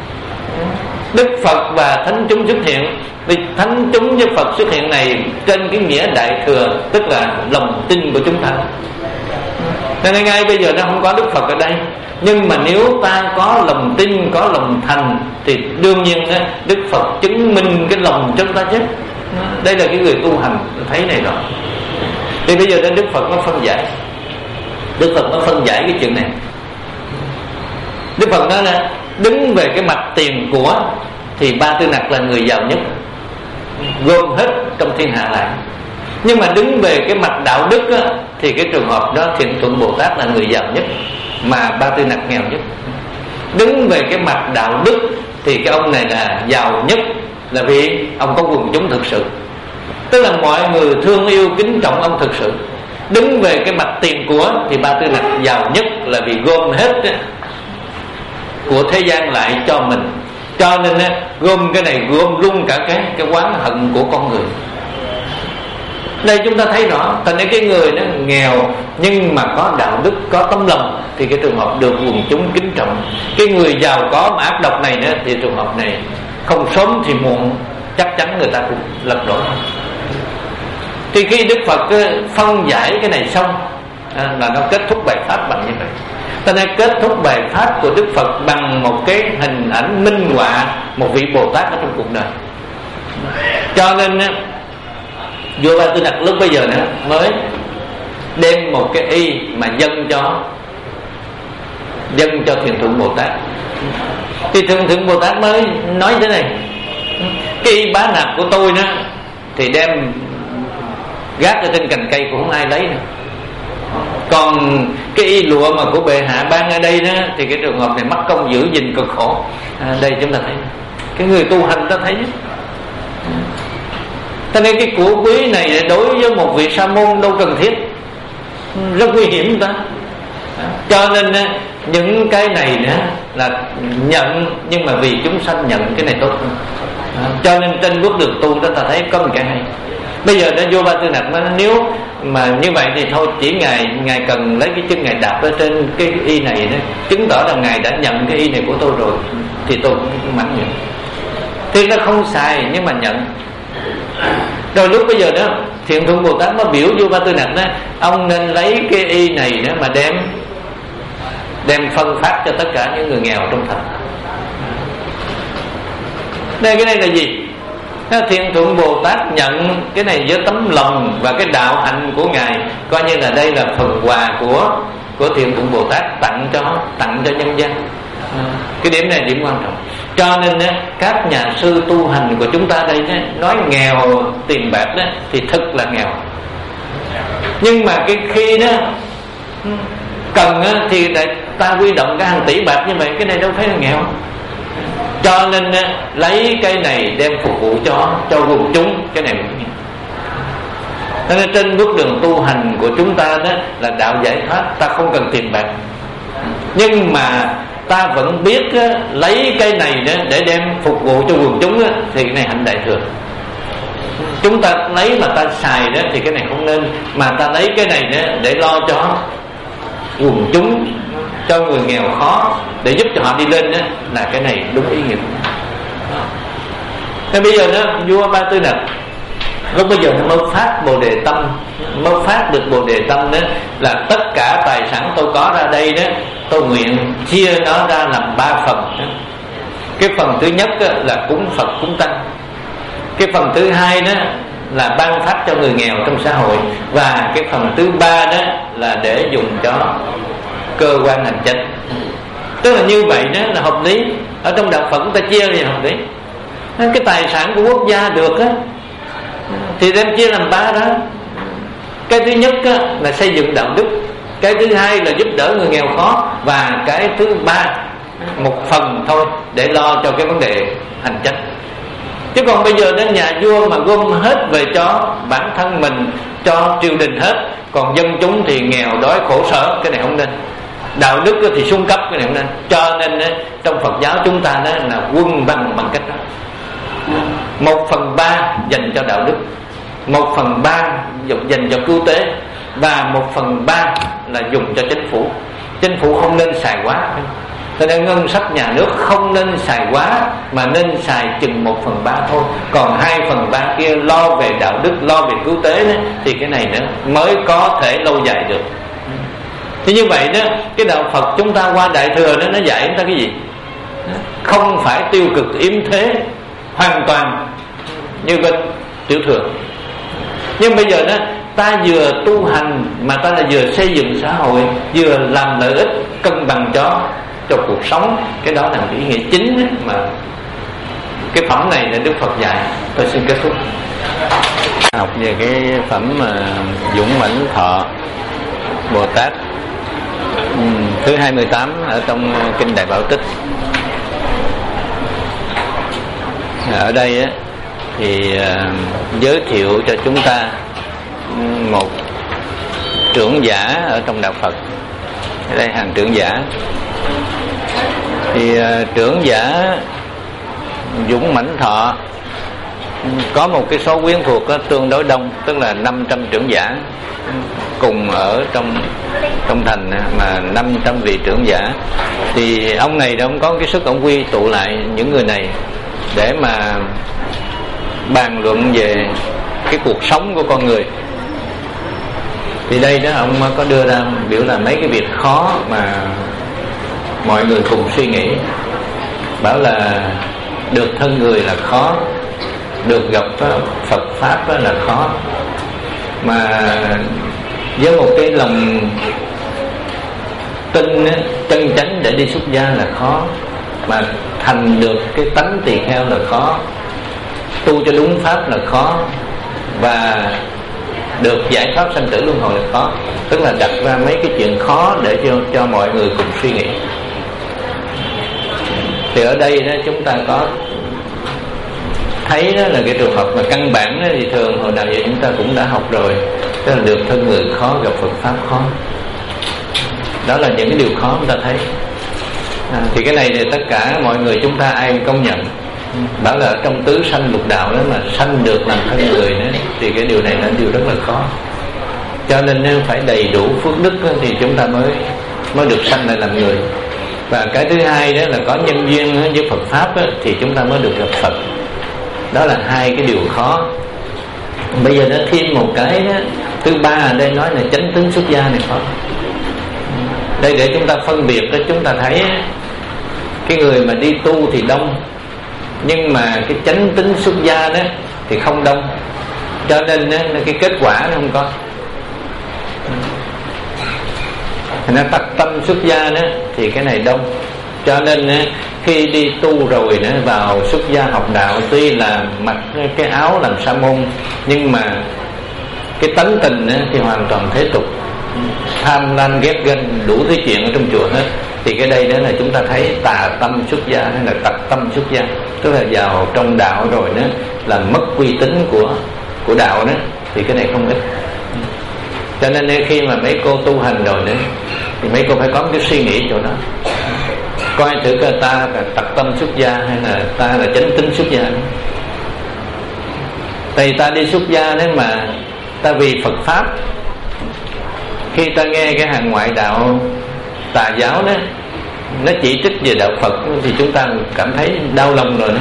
Đức Phật và thánh chúng xuất hiện. Vì thánh chúng với Phật xuất hiện này trên cái nghĩa đại thừa, tức là lòng tin của chúng ta. Nên ngay bây giờ nó không có Đức Phật ở đây, nhưng mà nếu ta có lòng tin, có lòng thành thì đương nhiên đó, Đức Phật chứng minh cái lòng chúng ta chứ. Đây là cái người tu hành thấy này rồi. Thì bây giờ đó Đức Phật nó phân giải, Đức Phật nó phân giải cái chuyện này. Đức Phật nói là đứng về cái mặt tiền của thì Ba Tư Nặc là người giàu nhất, gom hết trong thiên hạ lại. Nhưng mà đứng về cái mặt đạo đức á, thì cái trường hợp đó Thiện Thuận Bồ Tát là người giàu nhất, mà Ba Tư Nặc nghèo nhất. Đứng về cái mặt đạo đức thì cái ông này là giàu nhất, là vì ông có quần chúng thực sự, tức là mọi người thương yêu kính trọng ông thực sự. Đứng về cái mặt tiền của thì Ba Tư Nặc giàu nhất, là vì gom hết á, của thế gian lại cho mình. Cho nên á, gom cái này gom luôn cả cái cái oán hận của con người. Đây chúng ta thấy rõ. Thành ra cái người nó nghèo nhưng mà có đạo đức, có tấm lòng thì cái trường hợp được quần chúng kính trọng. Cái người giàu có mà ác độc này nữa thì trường hợp này không sớm thì muộn chắc chắn người ta cũng lật đổ. Thì khi Đức Phật phân giải cái này xong à, là nó kết thúc bài pháp bằng như vậy. Ta nên kết thúc bài pháp của Đức Phật bằng một cái hình ảnh minh họa một vị Bồ Tát ở trong cuộc đời. Cho nên vua Ba Tư Nặc lúc bây giờ nữa mới đem một cái y mà dâng cho dâng cho Thiện Thuận Bồ Tát. Thì Thiện Thuận Bồ Tát mới nói thế này: cái y bá nạp của tôi đó thì đem gác ở trên cành cây cũng không ai lấy nữa. Còn cái y lụa mà của bệ hạ ban ở đây đó thì cái trường hợp này mất công giữ gìn cực khổ. À, đây chúng ta thấy cái người tu hành ta thấy. Cho nên cái của quý này đối với một vị sa môn đâu cần thiết, rất nguy hiểm ta. Cho nên những cái này nữa là nhận, nhưng mà vì chúng sanh nhận cái này tốt hơn. Cho nên trên bước đường tu đó ta thấy có một cái hay. Bây giờ nó vô Ba Tư Nặc nó nếu mà như vậy thì thôi, chỉ ngài ngài cần lấy cái chân ngài đạp ở trên cái y này đó, chứng tỏ là ngài đã nhận cái y này của tôi rồi, thì tôi cũng mãn nguyện. Thì nó không xài nhưng mà nhận. Rồi lúc bây giờ đó Thiện Thuận Bồ Tát nó biểu vô Ba Tư Nặc đó, ông nên lấy cái y này đó mà đem đem phân phát cho tất cả những người nghèo trong thành. Đây cái này là gì? Thiện Thuận Bồ Tát nhận cái này với tấm lòng và cái đạo hạnh của ngài, coi như là đây là phần quà của của Thiện Thuận Bồ Tát tặng cho tặng cho nhân dân. Cái điểm này điểm quan trọng. Cho nên các nhà sư tu hành của chúng ta đây nói nghèo tiền bạc đó thì thực là nghèo, nhưng mà cái khi đó cần thì ta huy động cả hàng tỷ bạc như vậy, cái này đâu phải là nghèo. Cho nên lấy cái này đem phục vụ cho cho quần chúng, cái này cũng Cho nên trên bước đường tu hành của chúng ta đó là đạo giải thoát, ta không cần tiền bạc, nhưng mà ta vẫn biết á, lấy cái này đó để đem phục vụ cho quần chúng á, thì cái này hạnh đại thừa. Chúng ta lấy mà ta xài đó thì cái này không nên, mà ta lấy cái này đó để lo cho quần chúng, cho người nghèo khó, để giúp cho họ đi lên đó, là cái này đúng ý nghĩa. Thế bây giờ đó vua Ba Tư Nặc lúc bây giờ nó mới phát bồ đề tâm, mới phát được bồ đề tâm đó là tất cả tài sản tôi có ra đây đó, tôi nguyện chia nó ra làm ba phần đó. Cái phần thứ nhất là cúng Phật cúng Tăng, cái phần thứ hai đó là ban phát cho người nghèo trong xã hội, và cái phần thứ ba đó là để dùng cho cơ quan hành chính. Tức là như vậy đó là hợp lý. Ở trong đạo Phật chúng ta chia thì hợp lý. Cái tài sản của quốc gia được á thì đem chia làm ba đó. Cái thứ nhất á, là xây dựng đạo đức, cái thứ hai là giúp đỡ người nghèo khó, và cái thứ ba một phần thôi để lo cho cái vấn đề hành chính. Chứ còn bây giờ đến nhà vua mà gom hết về cho bản thân mình, cho triều đình hết, còn dân chúng thì nghèo đói khổ sở, cái này không nên. đạo đức thì xuống cấp cái này nên. Cho nên trong Phật giáo chúng ta đó là quân bằng bằng cách đó. Một phần ba dành cho đạo đức, một phần ba dành cho cứu tế, và một phần ba là dùng cho chính phủ. Chính phủ không nên xài quá, cho nên ngân sách nhà nước không nên xài quá, mà nên xài chừng một phần ba thôi. Còn hai phần ba kia lo về đạo đức, lo về cứu tế đó, thì cái này nữa mới có thể lâu dài được. Thì như vậy đó, cái đạo Phật chúng ta qua Đại Thừa đó, nó dạy chúng ta cái gì? Không phải tiêu cực yếm thế hoàn toàn như bên Tiểu Thừa. Nhưng bây giờ đó, ta vừa tu hành mà ta là vừa xây dựng xã hội, vừa làm lợi ích cân bằng cho cho cuộc sống. Cái đó là cái ý nghĩa chính mà cái phẩm này là Đức Phật dạy. Tôi xin kết thúc học về cái phẩm mà Dũng Mãnh Thọ Bồ Tát thứ hai mươi tám ở trong kinh Đại Bảo Tích. Ở đây á, thì uh, giới thiệu cho chúng ta một trưởng giả ở trong đạo Phật. Ở đây hàng trưởng giả thì uh, trưởng giả Dũng Mãnh Thọ có một cái số quyến thuộc đó, tương đối đông, tức là năm trăm trưởng giả cùng ở trong trong thành, mà năm trăm vị trưởng giả. Thì ông này đó, ông có cái sức ông quy tụ lại những người này để mà bàn luận về cái cuộc sống của con người. Thì đây đó, ông có đưa ra biểu là mấy cái việc khó mà mọi người cùng suy nghĩ. Bảo là được thân người là khó, được gặp Phật Pháp là khó, mà với một cái lòng tin chân chánh để đi xuất gia là khó, mà thành được cái tánh tỳ kheo là khó, tu cho đúng pháp là khó, và được giải thoát sanh tử luân hồi là khó. Tức là đặt ra mấy cái chuyện khó để cho, cho mọi người cùng suy nghĩ. Thì ở đây đó chúng ta có thấy đó là cái trường hợp mà căn bản đó, thì thường hồi nào giờ chúng ta cũng đã học rồi, tức là được thân người khó, gặp Phật Pháp khó. Đó là những cái điều khó chúng ta thấy. À, thì cái này thì tất cả mọi người chúng ta ai công nhận. Bảo là trong tứ sanh lục đạo đó mà sanh được làm thân người đó, thì cái điều này là điều rất là khó. Cho nên nếu phải đầy đủ phước đức đó, thì chúng ta mới mới được sanh lại làm người. Và cái thứ hai đó là có nhân duyên với Phật Pháp đó, thì chúng ta mới được gặp Phật. Đó là hai cái điều khó. Bây giờ nó thêm một cái đó, thứ ba ở đây nói là chánh tính xuất gia này khó. Đây để chúng ta phân biệt đó, chúng ta thấy cái người mà đi tu thì đông, nhưng mà cái chánh tính xuất gia đó thì không đông. Cho nên đó, cái kết quả nó không có. Thành ra tắc tâm xuất gia đó thì cái này đông. Cho nên đó, khi đi tu rồi nữa vào xuất gia học đạo, tuy là mặc cái áo làm sa môn, nhưng mà cái tánh tình đó thì hoàn toàn thế tục, tham lam ghét ganh đủ thứ chuyện ở trong chùa hết. Thì cái đây đó là chúng ta thấy tà tâm xuất gia hay là tặc tâm xuất gia, tức là vào trong đạo rồi đó là mất uy tín của của đạo đó, thì cái này không ít. Cho nên khi mà mấy cô tu hành rồi nữa thì mấy cô phải có một cái suy nghĩ chỗ đó, coi thử coi ta là tặc tâm xuất gia hay là ta là chánh tính xuất gia. Tại ta đi xuất gia đấy mà ta vì Phật Pháp, khi ta nghe cái hàng ngoại đạo tà giáo đó nó chỉ trích về đạo Phật thì chúng ta cảm thấy đau lòng rồi đó.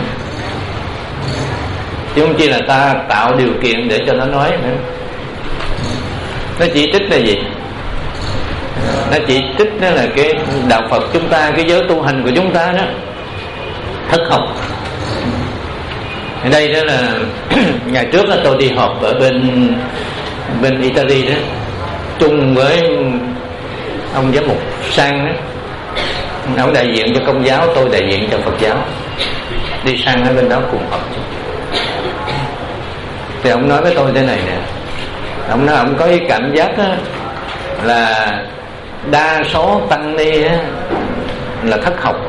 Chứ không chỉ là ta tạo điều kiện để cho nó nói nữa. Nó chỉ trích là gì? Nó chỉ trích đó là cái đạo Phật chúng ta, cái giới tu hành của chúng ta đó thất học. Ở đây đó là ngày trước là tôi đi họp ở bên bên Italy đó, chung với ông giám mục Sang đó. Ông đại diện cho Công giáo, tôi đại diện cho Phật giáo. Đi sang ở bên đó cùng họp. Thì ông nói với tôi thế này nè, ông nói ông có cái cảm giác đó, là đa số tăng ni á, là thất học,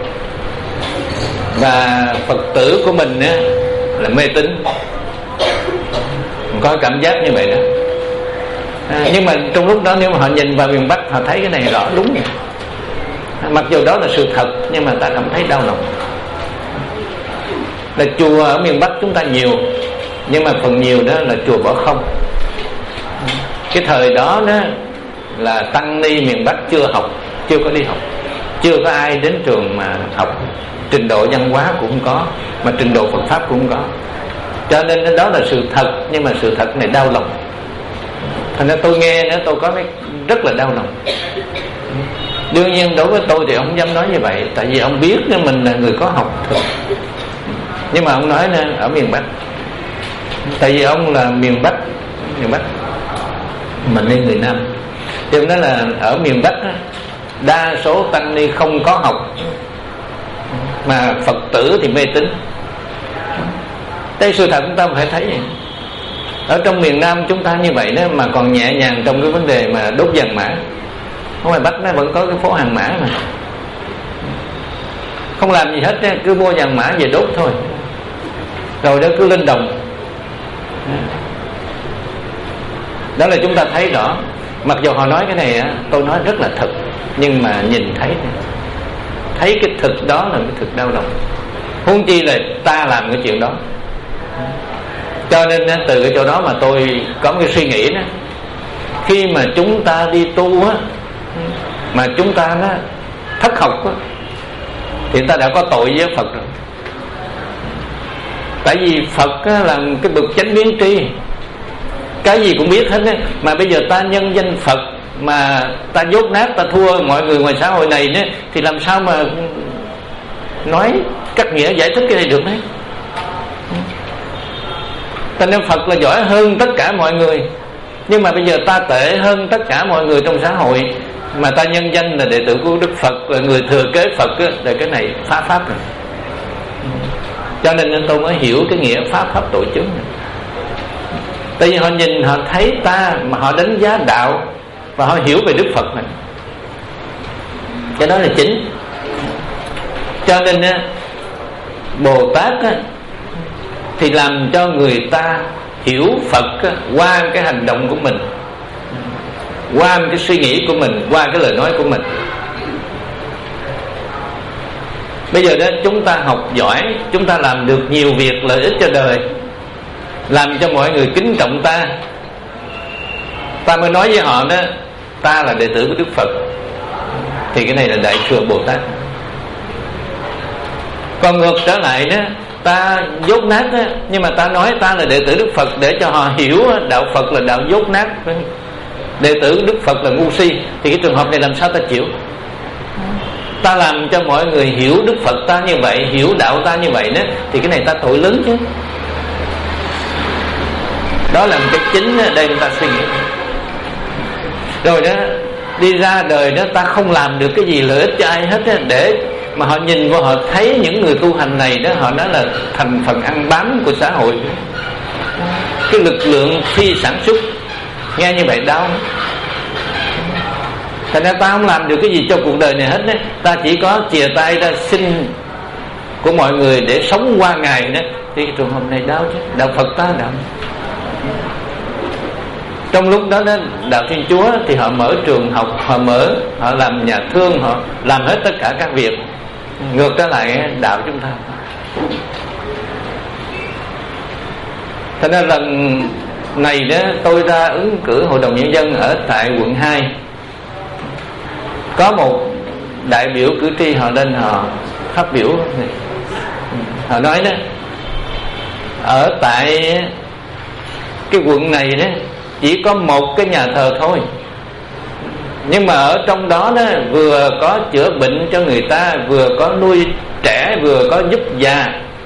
và Phật tử của mình á, là mê tín. Có cảm giác như vậy đó. À, nhưng mà trong lúc đó nếu mà họ nhìn vào miền Bắc, họ thấy cái này rõ đúng vậy. Mặc dù đó là sự thật nhưng mà ta cảm thấy đau lòng. Là chùa ở miền Bắc chúng ta nhiều, nhưng mà phần nhiều đó là chùa bỏ không. Cái thời đó đó là tăng ni miền Bắc chưa học, chưa có đi học, chưa có ai đến trường mà học. Trình độ văn hóa cũng không có, mà trình độ Phật pháp cũng không có. Cho nên đó là sự thật, nhưng mà sự thật này đau lòng. Thành ra tôi nghe nữa tôi có rất là đau lòng. Đương nhiên đối với tôi thì ông không dám nói như vậy, tại vì ông biết mình là người có học thực. Nhưng mà ông nói nè, ở miền Bắc, tại vì ông là miền Bắc, miền Bắc mình là người Nam, thì ông nói là ở miền Bắc đa số tăng ni không có học, mà Phật tử thì mê tín. Đây sự thật chúng ta phải thấy vậy. Ở trong miền Nam chúng ta như vậy đó, mà còn nhẹ nhàng trong cái vấn đề mà đốt vàng mã. Ở ngoài Bắc nó vẫn có cái phố hàng mã mà không làm gì hết, cứ mua vàng mã về đốt thôi, rồi đó cứ lên đồng. Đó là chúng ta thấy rõ. Mặc dù họ nói cái này á, tôi nói rất là thật, nhưng mà nhìn thấy thấy cái thực đó là cái thực đau lòng. Huống chi là ta làm cái chuyện đó. Cho nên từ cái chỗ đó mà tôi có một cái suy nghĩ đó, khi mà chúng ta đi tu á, mà chúng ta đó thất học á, thì ta đã có tội với Phật rồi. Tại vì Phật á, là cái bậc chánh biến tri, cái gì cũng biết hết á. Mà bây giờ ta nhân danh Phật mà ta dốt nát, ta thua mọi người ngoài xã hội này nữa, thì làm sao mà nói cắt nghĩa giải thích cái này được đấy. Cho nên Phật là giỏi hơn tất cả mọi người, nhưng mà bây giờ ta tệ hơn tất cả mọi người trong xã hội, mà ta nhân danh là đệ tử của Đức Phật, là người thừa kế Phật á, là cái này phá pháp rồi. Cho nên, nên tôi mới hiểu cái nghĩa phá pháp tội chứng này. Tại vì họ nhìn, họ thấy ta mà họ đánh giá đạo, và họ hiểu về Đức Phật này. Cái đó là chính. Cho nên Bồ Tát thì làm cho người ta hiểu Phật qua cái hành động của mình, qua cái suy nghĩ của mình, qua cái lời nói của mình. Bây giờ đó chúng ta học giỏi, chúng ta làm được nhiều việc lợi ích cho đời, làm cho mọi người kính trọng ta, ta mới nói với họ đó, ta là đệ tử của Đức Phật. Thì cái này là Đại thừa Bồ Tát. Còn ngược trở lại đó, ta dốt nát đó, nhưng mà ta nói ta là đệ tử Đức Phật để cho họ hiểu đạo Phật là đạo dốt nát, đệ tử Đức Phật là ngu si, thì cái trường hợp này làm sao ta chịu? Ta làm cho mọi người hiểu Đức Phật ta như vậy, hiểu đạo ta như vậy đó, thì cái này ta tội lớn chứ. Đó là một cái chính đây người ta suy nghĩ. Rồi đó, đi ra đời đó ta không làm được cái gì lợi ích cho ai hết đó, để mà họ nhìn vào họ thấy những người tu hành này đó, họ nói là thành phần ăn bám của xã hội, cái lực lượng phi sản xuất. Nghe như vậy đau. Thành ra ta không làm được cái gì cho cuộc đời này hết đó. Ta chỉ có chìa tay ra xin của mọi người để sống qua ngày đó, thì cái trường hợp này đau chứ. Đạo Phật ta đau. Trong lúc đó, đó đạo Thiên Chúa thì họ mở trường học, họ mở, họ làm nhà thương, họ làm hết tất cả các việc. Ngược trở lại đạo chúng ta. Thế nên lần này đó tôi ra ứng cử Hội đồng Nhân dân ở tại quận hai. Có một đại biểu cử tri họ lên họ phát biểu. Họ nói đó, ở tại cái quận này đó chỉ có một cái nhà thờ thôi, nhưng mà ở trong đó đó vừa có chữa bệnh cho người ta, vừa có nuôi trẻ, vừa có giúp già.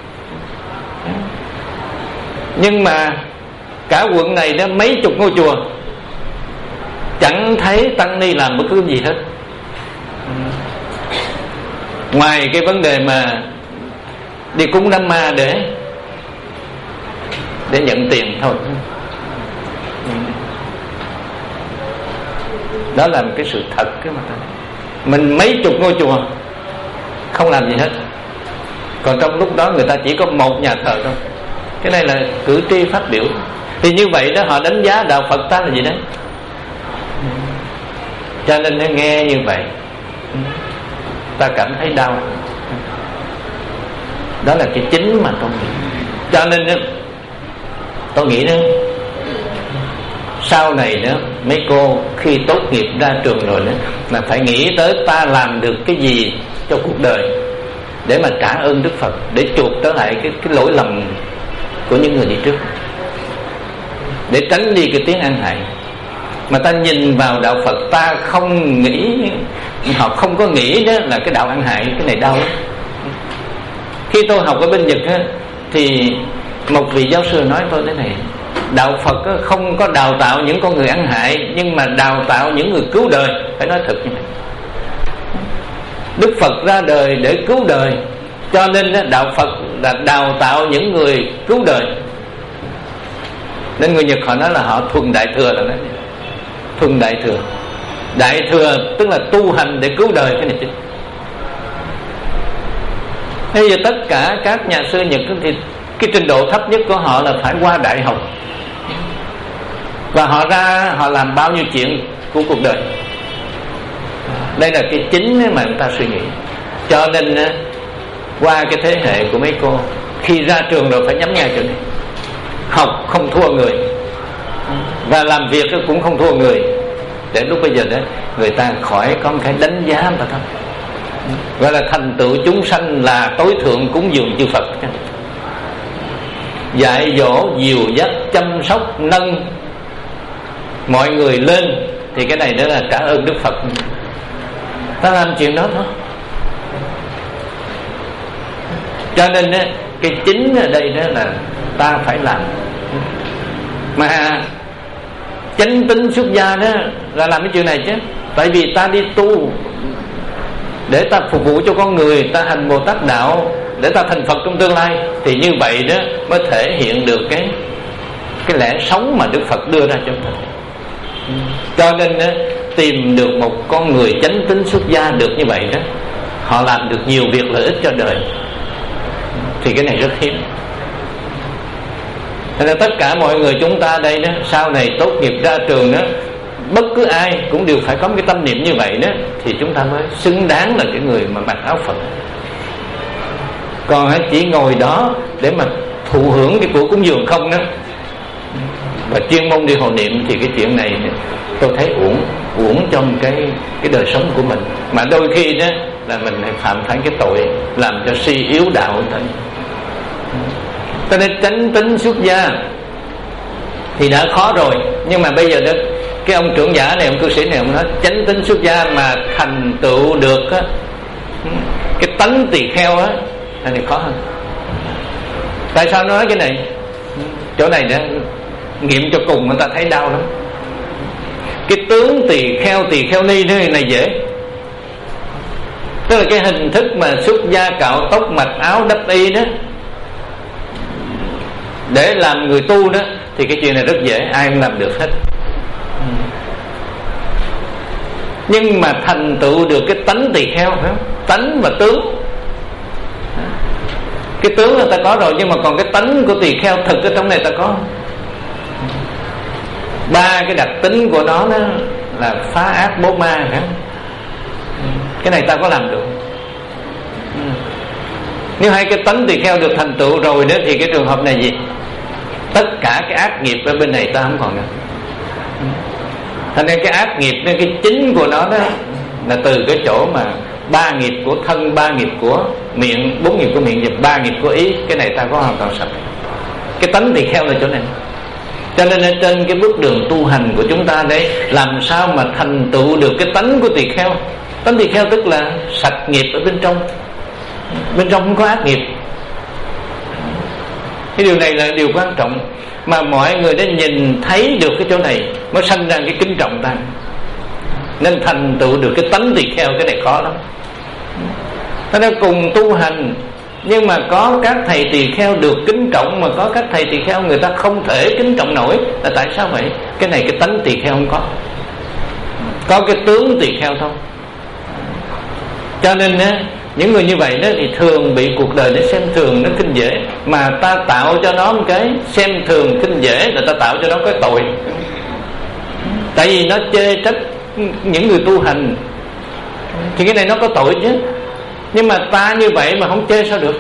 Nhưng mà cả quận này đó mấy chục ngôi chùa chẳng thấy tăng ni làm bất cứ gì hết, ngoài cái vấn đề mà đi cúng đám ma để để nhận tiền thôi. Đó là một cái sự thật cái mà mình mấy chục ngôi chùa không làm gì hết, còn trong lúc đó người ta chỉ có một nhà thờ thôi. Cái này là cử tri phát biểu. Thì như vậy đó họ đánh giá đạo Phật ta là gì đấy. Cho nên nó nghe như vậy. ta cảm thấy đau. Đó là cái chính mà tôi nghĩ. Cho nên đó, tôi nghĩ đó, sau này đó mấy cô khi tốt nghiệp ra trường rồi đó là phải nghĩ tới ta làm được cái gì cho cuộc đời để mà trả ơn Đức Phật, để chuộc trở lại cái, cái lỗi lầm của những người đi trước, để tránh đi cái tiếng ăn hại. Mà ta nhìn vào đạo Phật, ta không nghĩ, họ không có nghĩ đó là cái đạo ăn hại, cái này đau lắm. Khi tôi học ở bên Nhật á, thì một vị giáo sư nói tôi thế này: đạo Phật á, không có đào tạo những con người ăn hại, nhưng mà đào tạo những người cứu đời. Phải nói thật như vậy. Đức Phật ra đời để cứu đời, cho nên đó, đạo Phật là đào tạo những người cứu đời. Nên người Nhật họ nói là họ thuần đại thừa, là nói thuần đại thừa. Đại thừa tức là tu hành để cứu đời, cái này chứ. Bây giờ tất cả các nhà sư Nhật thì cái trình độ thấp nhất của họ là phải qua đại học, và họ ra họ làm bao nhiêu chuyện của cuộc đời. Đây là cái chính mà người ta suy nghĩ. Cho nên qua cái thế hệ của mấy cô, khi ra trường rồi phải nhắm ngay chỗ này: học không thua người, và làm việc cũng không thua người, để lúc bây giờ đó người ta khỏi có một cái đánh giá mà thôi. Gọi là thành tựu chúng sanh là tối thượng cúng dường chư Phật. Dạy dỗ, dìu dắt, chăm sóc, nâng mọi người lên, thì cái này đó là trả ơn Đức Phật. Ta làm chuyện đó thôi. Cho nên đó, cái chính ở đây đó là ta phải làm. Mà chánh tín xuất gia đó là làm cái chuyện này chứ. Tại vì ta đi tu để ta phục vụ cho con người, ta hành Bồ Tát đạo để ta thành Phật trong tương lai, thì như vậy đó mới thể hiện được cái cái lẽ sống mà Đức Phật đưa ra cho ta. Cho nên đó, tìm được một con người chánh tín xuất gia được như vậy đó, họ làm được nhiều việc lợi ích cho đời, thì cái này rất hiếm. Thế nên tất cả mọi người chúng ta đây đó, sau này tốt nghiệp ra trường đó, bất cứ ai cũng đều phải có một cái tâm niệm như vậy đó, thì chúng ta mới xứng đáng là cái người mà mặc áo Phật. Còn chỉ ngồi đó để mà thụ hưởng cái của cúng dường không đó, và chuyên môn đi hộ niệm, thì cái chuyện này tôi thấy uổng uổng trong cái cái đời sống của mình. Mà đôi khi đó là mình hay phạm phải cái tội làm cho suy yếu đạo thôi. Cho nên chánh tín xuất gia thì đã khó rồi, nhưng mà bây giờ đó, cái ông trưởng giả này, ông cư sĩ này, ông nói chánh tín xuất gia mà thành tựu được á, cái tánh tỳ kheo á, thì khó hơn. Tại sao nói cái này? Chỗ này đó nghiệm cho cùng người ta thấy đau lắm. Cái tướng tỳ kheo, tỳ kheo ni thế này dễ, tức là cái hình thức mà xuất gia cạo tóc, mặc áo, đắp y đó để làm người tu đó, thì cái chuyện này rất dễ, ai cũng làm được hết. Nhưng mà thành tựu được cái tánh tỳ kheo, phải không? Tánh và tướng, cái tướng là ta có rồi, nhưng mà còn cái tánh của tỳ kheo thực ở trong này ta có. Ba cái đặc tính của nó đó là phá ác bố ma, phải không? Cái này ta có làm được. Nếu hai cái tánh tỳ kheo được thành tựu rồi đó, thì cái trường hợp này gì? Tất cả cái ác nghiệp ở bên này ta không còn nữa. Thành ra cái ác nghiệp nên cái chính của nó đó là từ cái chỗ mà ba nghiệp của thân, ba nghiệp của miệng, bốn nghiệp của miệng và ba nghiệp của ý. Cái này ta có hoàn toàn sạch. Cái tánh tỳ kheo là chỗ này. Cho nên ở trên cái bước đường tu hành của chúng ta đấy, làm sao mà thành tựu được cái tánh của tỳ kheo. Tánh tỳ kheo tức là sạch nghiệp ở bên trong, bên trong không có ác nghiệp. Cái điều này là điều quan trọng, mà mọi người đã nhìn thấy được cái chỗ này mới sanh ra cái kính trọng ta. Nên thành tựu được cái tánh tỳ kheo, cái này khó lắm. Thế nên cùng tu hành, nhưng mà có các thầy tỳ kheo được kính trọng, mà có các thầy tỳ kheo người ta không thể kính trọng nổi. Là tại sao vậy? Cái này cái tánh tỳ kheo không có, có cái tướng tỳ kheo thôi. Cho nên á, những người như vậy đó thì thường bị cuộc đời nó xem thường, nó khinh dễ. Mà ta tạo cho nó một cái xem thường khinh dễ là ta tạo cho nó cái tội. Tại vì nó chê trách những người tu hành, thì cái này nó có tội chứ. Nhưng mà ta như vậy mà không chê sao được.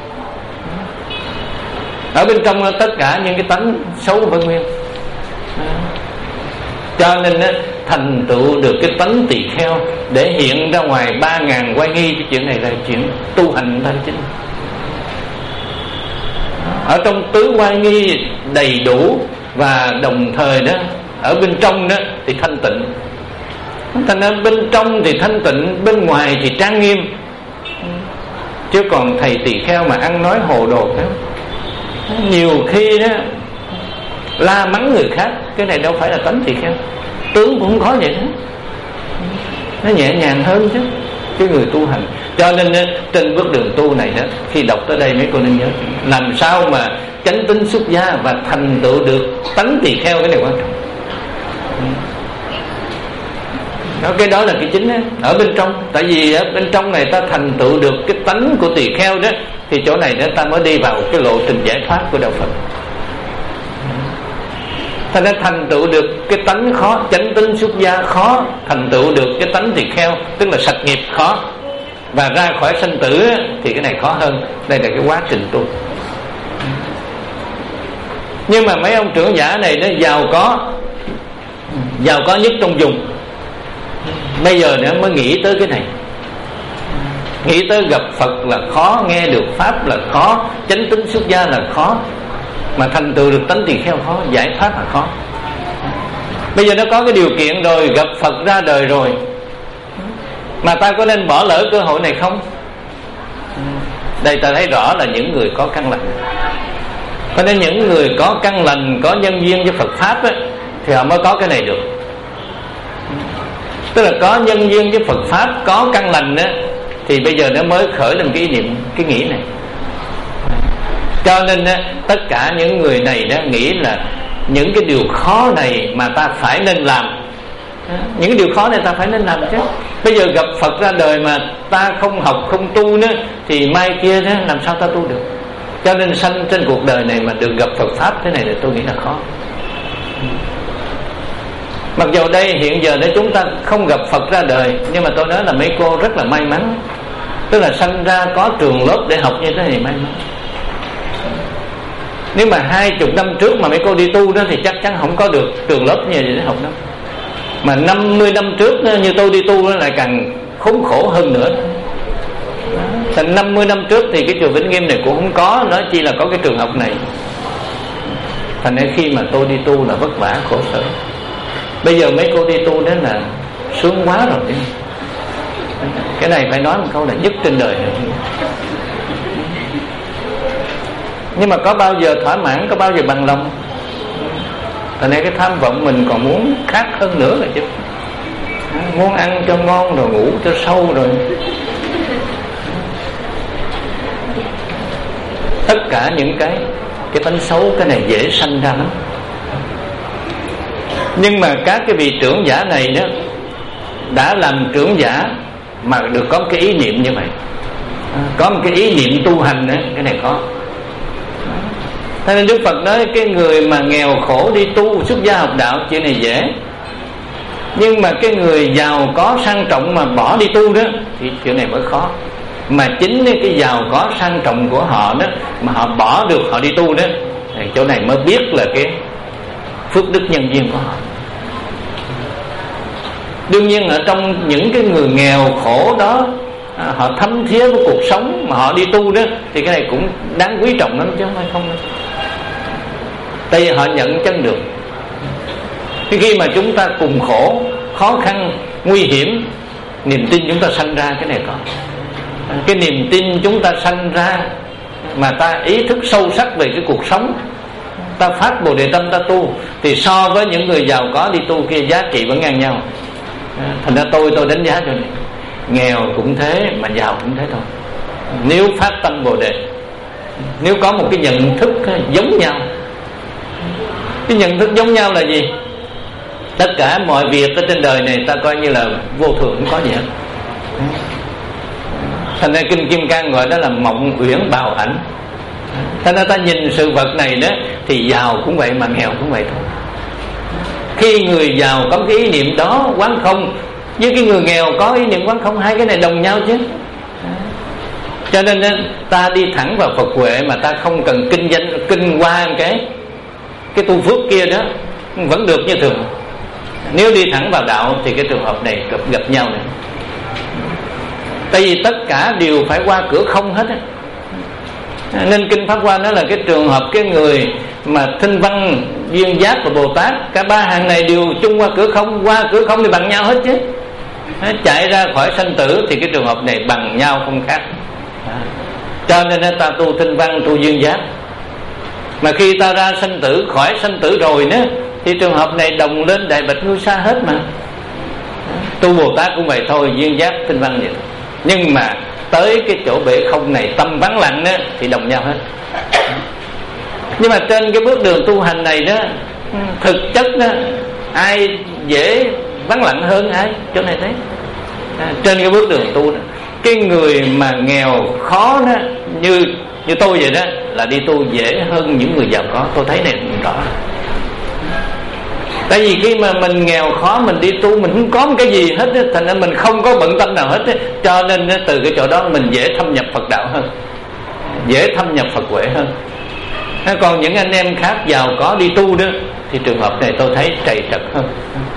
Ở bên trong là tất cả những cái tánh xấu vẫn nguyên. Cho nên thành tựu được cái tánh tỳ kheo để hiện ra ngoài ba ngàn oai nghi, cái chuyện này là chuyện tu hành thanh chính. Ở trong tứ oai nghi đầy đủ và đồng thời đó, ở bên trong đó thì thanh tịnh. Thành ra bên trong thì thanh tịnh, bên ngoài thì trang nghiêm. Chứ còn thầy tỳ kheo mà ăn nói hồ đồ đó, nhiều khi đó la mắng người khác, cái này đâu phải là tánh tỳ kheo. Tướng cũng không có vậy đó, nó nhẹ nhàng hơn chứ cái người tu hành. Cho nên trên bước đường tu này đó, khi đọc tới đây mấy cô nên nhớ làm sao mà chánh tính xuất gia và thành tựu được tánh tỳ kheo, cái này quan trọng. Đó, cái đó là cái chính đó, ở bên trong. Tại vì ở bên trong này ta thành tựu được cái tánh của tỳ kheo đó, thì chỗ này đó ta mới đi vào cái lộ trình giải thoát của đạo Phật. Ta đã thành tựu được cái tánh khó, chánh tính xuất gia khó, thành tựu được cái tánh tỳ kheo tức là sạch nghiệp khó, và ra khỏi sanh tử thì cái này khó hơn. Đây là cái quá trình tu. Nhưng mà mấy ông trưởng giả này nó giàu có, giàu có nhất trong vùng. Bây giờ nữa mới nghĩ tới cái này, nghĩ tới gặp Phật là khó, nghe được Pháp là khó, chánh tính xuất gia là khó, mà thành tựu được tánh tỳ kheo khó, giải thoát là khó. Bây giờ nó có cái điều kiện rồi, gặp Phật ra đời rồi, mà ta có nên bỏ lỡ cơ hội này không? Đây ta thấy rõ là những người có căn lành. Cho nên những người có căn lành, có nhân duyên với Phật Pháp ấy, thì họ mới có cái này được. Tức là có nhân duyên với Phật Pháp, có căn lành á, thì bây giờ nó mới khởi lên cái ý niệm, cái nghĩ này. Cho nên á, tất cả những người này đó nghĩ là những cái điều khó này mà ta phải nên làm. Những cái điều khó này ta phải nên làm chứ. Bây giờ gặp Phật ra đời mà ta không học, không tu nữa, thì mai kia đó làm sao ta tu được. Cho nên sanh trên cuộc đời này mà được gặp Phật Pháp thế này là tôi nghĩ là khó. Mặc dù đây hiện giờ để chúng ta không gặp Phật ra đời, nhưng mà tôi nói là mấy cô rất là may mắn. Tức là sanh ra có trường lớp để học như thế này may mắn. Nếu mà hai chục năm trước mà mấy cô đi tu đó thì chắc chắn không có được trường lớp như vậy để học đâu. Mà năm mươi năm trước như tôi đi tu nó lại càng khốn khổ hơn nữa. Thành năm mươi năm trước thì cái chùa Vĩnh Nghiêm này cũng không có, nói chi là có cái trường học này. Thành ra khi mà tôi đi tu là vất vả khổ sở. Bây giờ mấy cô đi tu đó là sướng quá rồi. Cái này phải nói một câu là nhất trên đời này. Nhưng mà có bao giờ thỏa mãn, có bao giờ bằng lòng. Thành ra cái tham vọng mình còn muốn khác hơn nữa là chứ. Muốn ăn cho ngon rồi ngủ cho sâu rồi. Tất cả những cái Cái tánh xấu, cái này dễ sanh ra lắm. Nhưng mà các cái vị trưởng giả này đó đã làm trưởng giả mà được có cái ý niệm như vậy, có một cái ý niệm tu hành đó, cái này khó. Thế nên Đức Phật nói cái người mà nghèo khổ đi tu xuất gia học đạo chuyện này dễ. Nhưng mà cái người giàu có sang trọng mà bỏ đi tu đó thì chuyện này mới khó. Mà chính cái giàu có sang trọng của họ đó mà họ bỏ được, họ đi tu đó, thì chỗ này mới biết là cái phước đức nhân duyên của họ. Đương nhiên ở trong những cái người nghèo khổ đó, họ thấm thía với cuộc sống mà họ đi tu đó, thì cái này cũng đáng quý trọng lắm chứ không phải không đâu. Tại vì họ nhận chân được. Thì khi mà chúng ta cùng khổ, khó khăn, nguy hiểm, niềm tin chúng ta sanh ra cái này có. Cái niềm tin chúng ta sanh ra mà ta ý thức sâu sắc về cái cuộc sống, ta phát Bồ Đề tâm ta tu, thì so với những người giàu có đi tu kia giá trị vẫn ngang nhau. Thành ra tôi tôi đánh giá cho này, nghèo cũng thế mà giàu cũng thế thôi. Nếu phát tâm Bồ Đề, nếu có một cái nhận thức giống nhau. Cái nhận thức giống nhau là gì? Tất cả mọi việc ở trên đời này ta coi như là vô thường, không có gì hết. Thành ra Kinh Kim Cang gọi đó là mộng uyển bào ảnh. Thành ra ta nhìn sự vật này đó, thì giàu cũng vậy mà nghèo cũng vậy thôi. Khi người giàu có cái ý niệm đó quán không, với cái người nghèo có ý niệm quán không, hai cái này đồng nhau chứ. Cho nên ta đi thẳng vào Phật huệ mà ta không cần kinh doanh kinh qua cái cái tu phước kia đó vẫn được như thường. Nếu đi thẳng vào đạo thì cái trường hợp này gặp, gặp nhau này. Tại vì tất cả đều phải qua cửa không hết á. Nên kinh Pháp Hoa nói là cái trường hợp cái người mà Thanh Văn, Duyên Giác và Bồ Tát, cả ba hàng này đều chung qua cửa không. Qua cửa không thì bằng nhau hết chứ. Chạy ra khỏi sanh tử thì cái trường hợp này bằng nhau không khác. Cho nên ta tu Thanh Văn, tu Duyên Giác. Mà khi ta ra sanh tử, khỏi sanh tử rồi nữa, thì trường hợp này đồng lên Đại Bạch Ngưu Sa hết mà. Tu Bồ Tát cũng vậy thôi, Duyên Giác, Thanh Văn vậy. Nhưng mà tới cái chỗ bể không này, tâm vắng lặng đó, thì đồng nhau hết. Nhưng mà trên cái bước đường tu hành này đó, thực chất đó, ai dễ vắng lặng hơn ai? Chỗ này thấy à, trên cái bước đường tu đó, cái người mà nghèo khó đó, như như tôi vậy đó, là đi tu dễ hơn những người giàu có. Tôi thấy này rõ. Tại vì khi mà mình nghèo khó, mình đi tu mình không có một cái gì hết á, thành ra mình không có bận tâm nào hết á. Cho nên từ cái chỗ đó mình dễ thâm nhập Phật đạo hơn, dễ thâm nhập Phật huệ hơn. Còn những anh em khác giàu có đi tu đó, thì trường hợp này tôi thấy trầy trật hơn,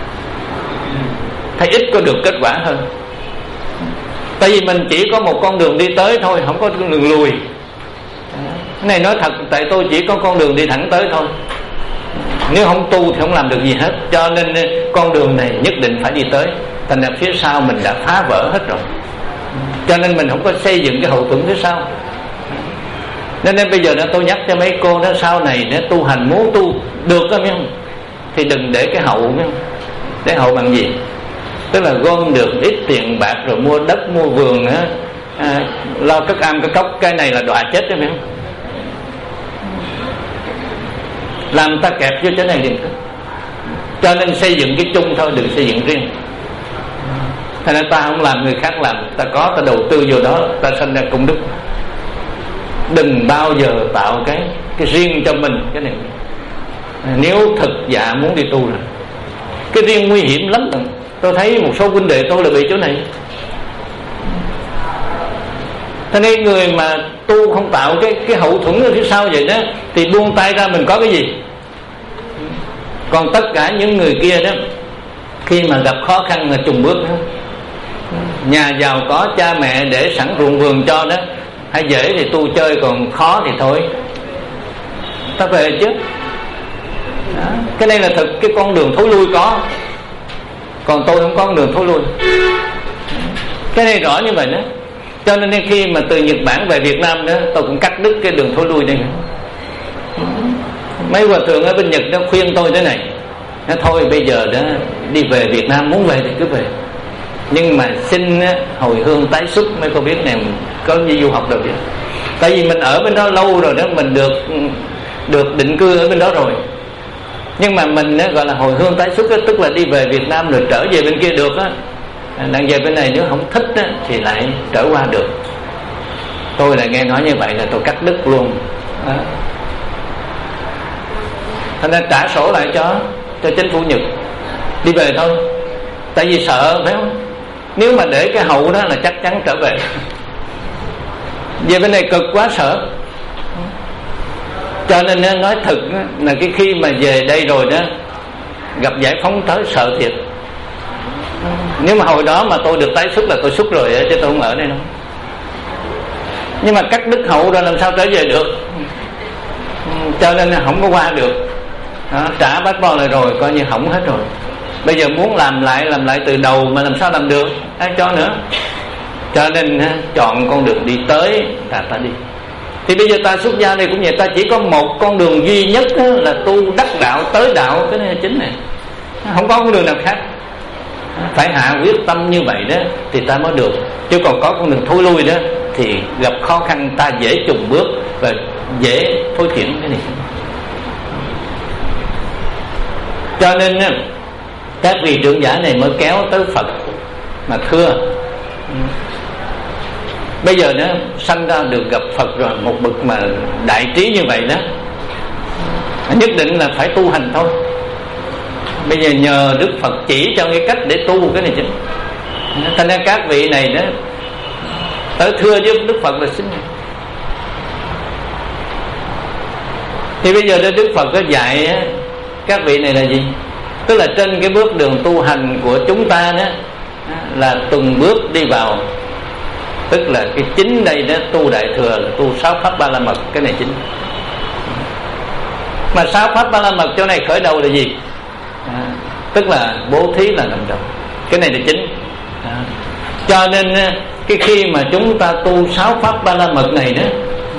thấy ít có được kết quả hơn. Tại vì mình chỉ có một con đường đi tới thôi, không có con đường lùi. Cái này nói thật, tại tôi chỉ có con đường đi thẳng tới thôi. Nếu không tu thì không làm được gì hết. Cho nên con đường này nhất định phải đi tới. Thành ra phía sau mình đã phá vỡ hết rồi. Cho nên mình không có xây dựng cái hậu thuẫn phía sau. Nên, nên bây giờ đó tôi nhắc cho mấy cô đó, sau này nếu tu hành muốn tu được đó, biết không? Thì đừng để cái hậu, biết không? Để hậu bằng gì? Tức là gom được ít tiền bạc rồi mua đất mua vườn á, à, lo cất am cất cốc. Cái này là đọa chết đó, biết không? Làm ta kẹp vô chỗ này đừng có. Cho nên xây dựng cái chung thôi, đừng xây dựng riêng. Thành ra ta không làm người khác làm, ta có ta đầu tư vô đó, ta sanh ra công đức. Đừng bao giờ tạo cái cái riêng cho mình cái này. Nếu thực dạ muốn đi tu rồi, cái riêng nguy hiểm lắm. Tôi thấy một số huynh đệ tôi là bị chỗ này. Thế nên người mà tu không tạo cái cái hậu thuẫn ở phía sau vậy đó, thì buông tay ra mình có cái gì? Còn tất cả những người kia đó, khi mà gặp khó khăn là chùng bước đó. Nhà giàu có cha mẹ để sẵn ruộng vườn cho đó, hay dễ thì tu chơi, còn khó thì thôi ta về chứ đó. Cái này là thực, cái con đường thối lui có, còn tôi không có con đường thối lui. Cái này rõ như vậy đó. Cho nên khi mà từ Nhật Bản về Việt Nam đó, tôi cũng cắt đứt cái đường thối lui đây. Mấy hòa thượng ở bên Nhật đó khuyên tôi thế này: nói thôi bây giờ đó đi về Việt Nam, muốn về thì cứ về, nhưng mà xin hồi hương tái xuất. Mấy cô biết này, có gì du học được vậy? Tại vì mình ở bên đó lâu rồi đó, mình được được định cư ở bên đó rồi. Nhưng mà mình gọi là hồi hương tái xuất đó, tức là đi về Việt Nam rồi trở về bên kia được á. Đang về bên này nếu không thích á, thì lại trở qua được. Tôi là nghe nói như vậy là tôi cắt đứt luôn đó. Thành ra trả sổ lại cho cho chính phủ Nhật, đi về thôi. Tại vì sợ, phải không? Nếu mà để cái hậu đó là chắc chắn trở về. Về bên này cực quá sợ. Cho nên nói thực là cái khi mà về đây rồi đó, gặp giải phóng tới sợ thiệt. Nếu mà hồi đó mà tôi được tái xuất là tôi xuất rồi, chứ tôi không ở đây đâu. Nhưng mà cắt đứt hậu rồi làm sao trở về được. Cho nên không có qua được đó, trả passport lại rồi coi như hỏng hết rồi. Bây giờ muốn làm lại làm lại từ đầu mà làm sao làm được, ai cho nữa. Cho nên chọn con đường đi tới là ta đi. Thì bây giờ ta xuất gia đây cũng vậy, ta chỉ có một con đường duy nhất là tu đắc đạo tới đạo, cái này là chính này, không có con đường nào khác. Phải hạ quyết tâm như vậy đó thì ta mới được. Chứ còn có con đường thối lui đó thì gặp khó khăn ta dễ chùng bước và dễ thối chuyển cái này. Cho nên các vị trưởng giả này mới kéo tới Phật mà thưa. Bây giờ nó sanh ra được gặp Phật rồi, một bậc mà đại trí như vậy đó, nhất định là phải tu hành thôi. Bây giờ nhờ Đức Phật chỉ cho cái cách để tu cái này chứ. Thành ra các vị này đó Tới thưa với Đức Phật là xin. Thì bây giờ Đức Phật có dạy các vị này là gì? Tức là trên cái bước đường tu hành của chúng ta đó, là từng bước đi vào. Tức là cái chính đây đó, tu Đại Thừa là tu sáu pháp ba la mật. Cái này chính. Mà sáu pháp ba la mật chỗ này khởi đầu là gì? À, tức là bố thí là nằm đầu. Cái này là chính. À, cho nên cái khi mà chúng ta tu sáu pháp ba la mật này đó,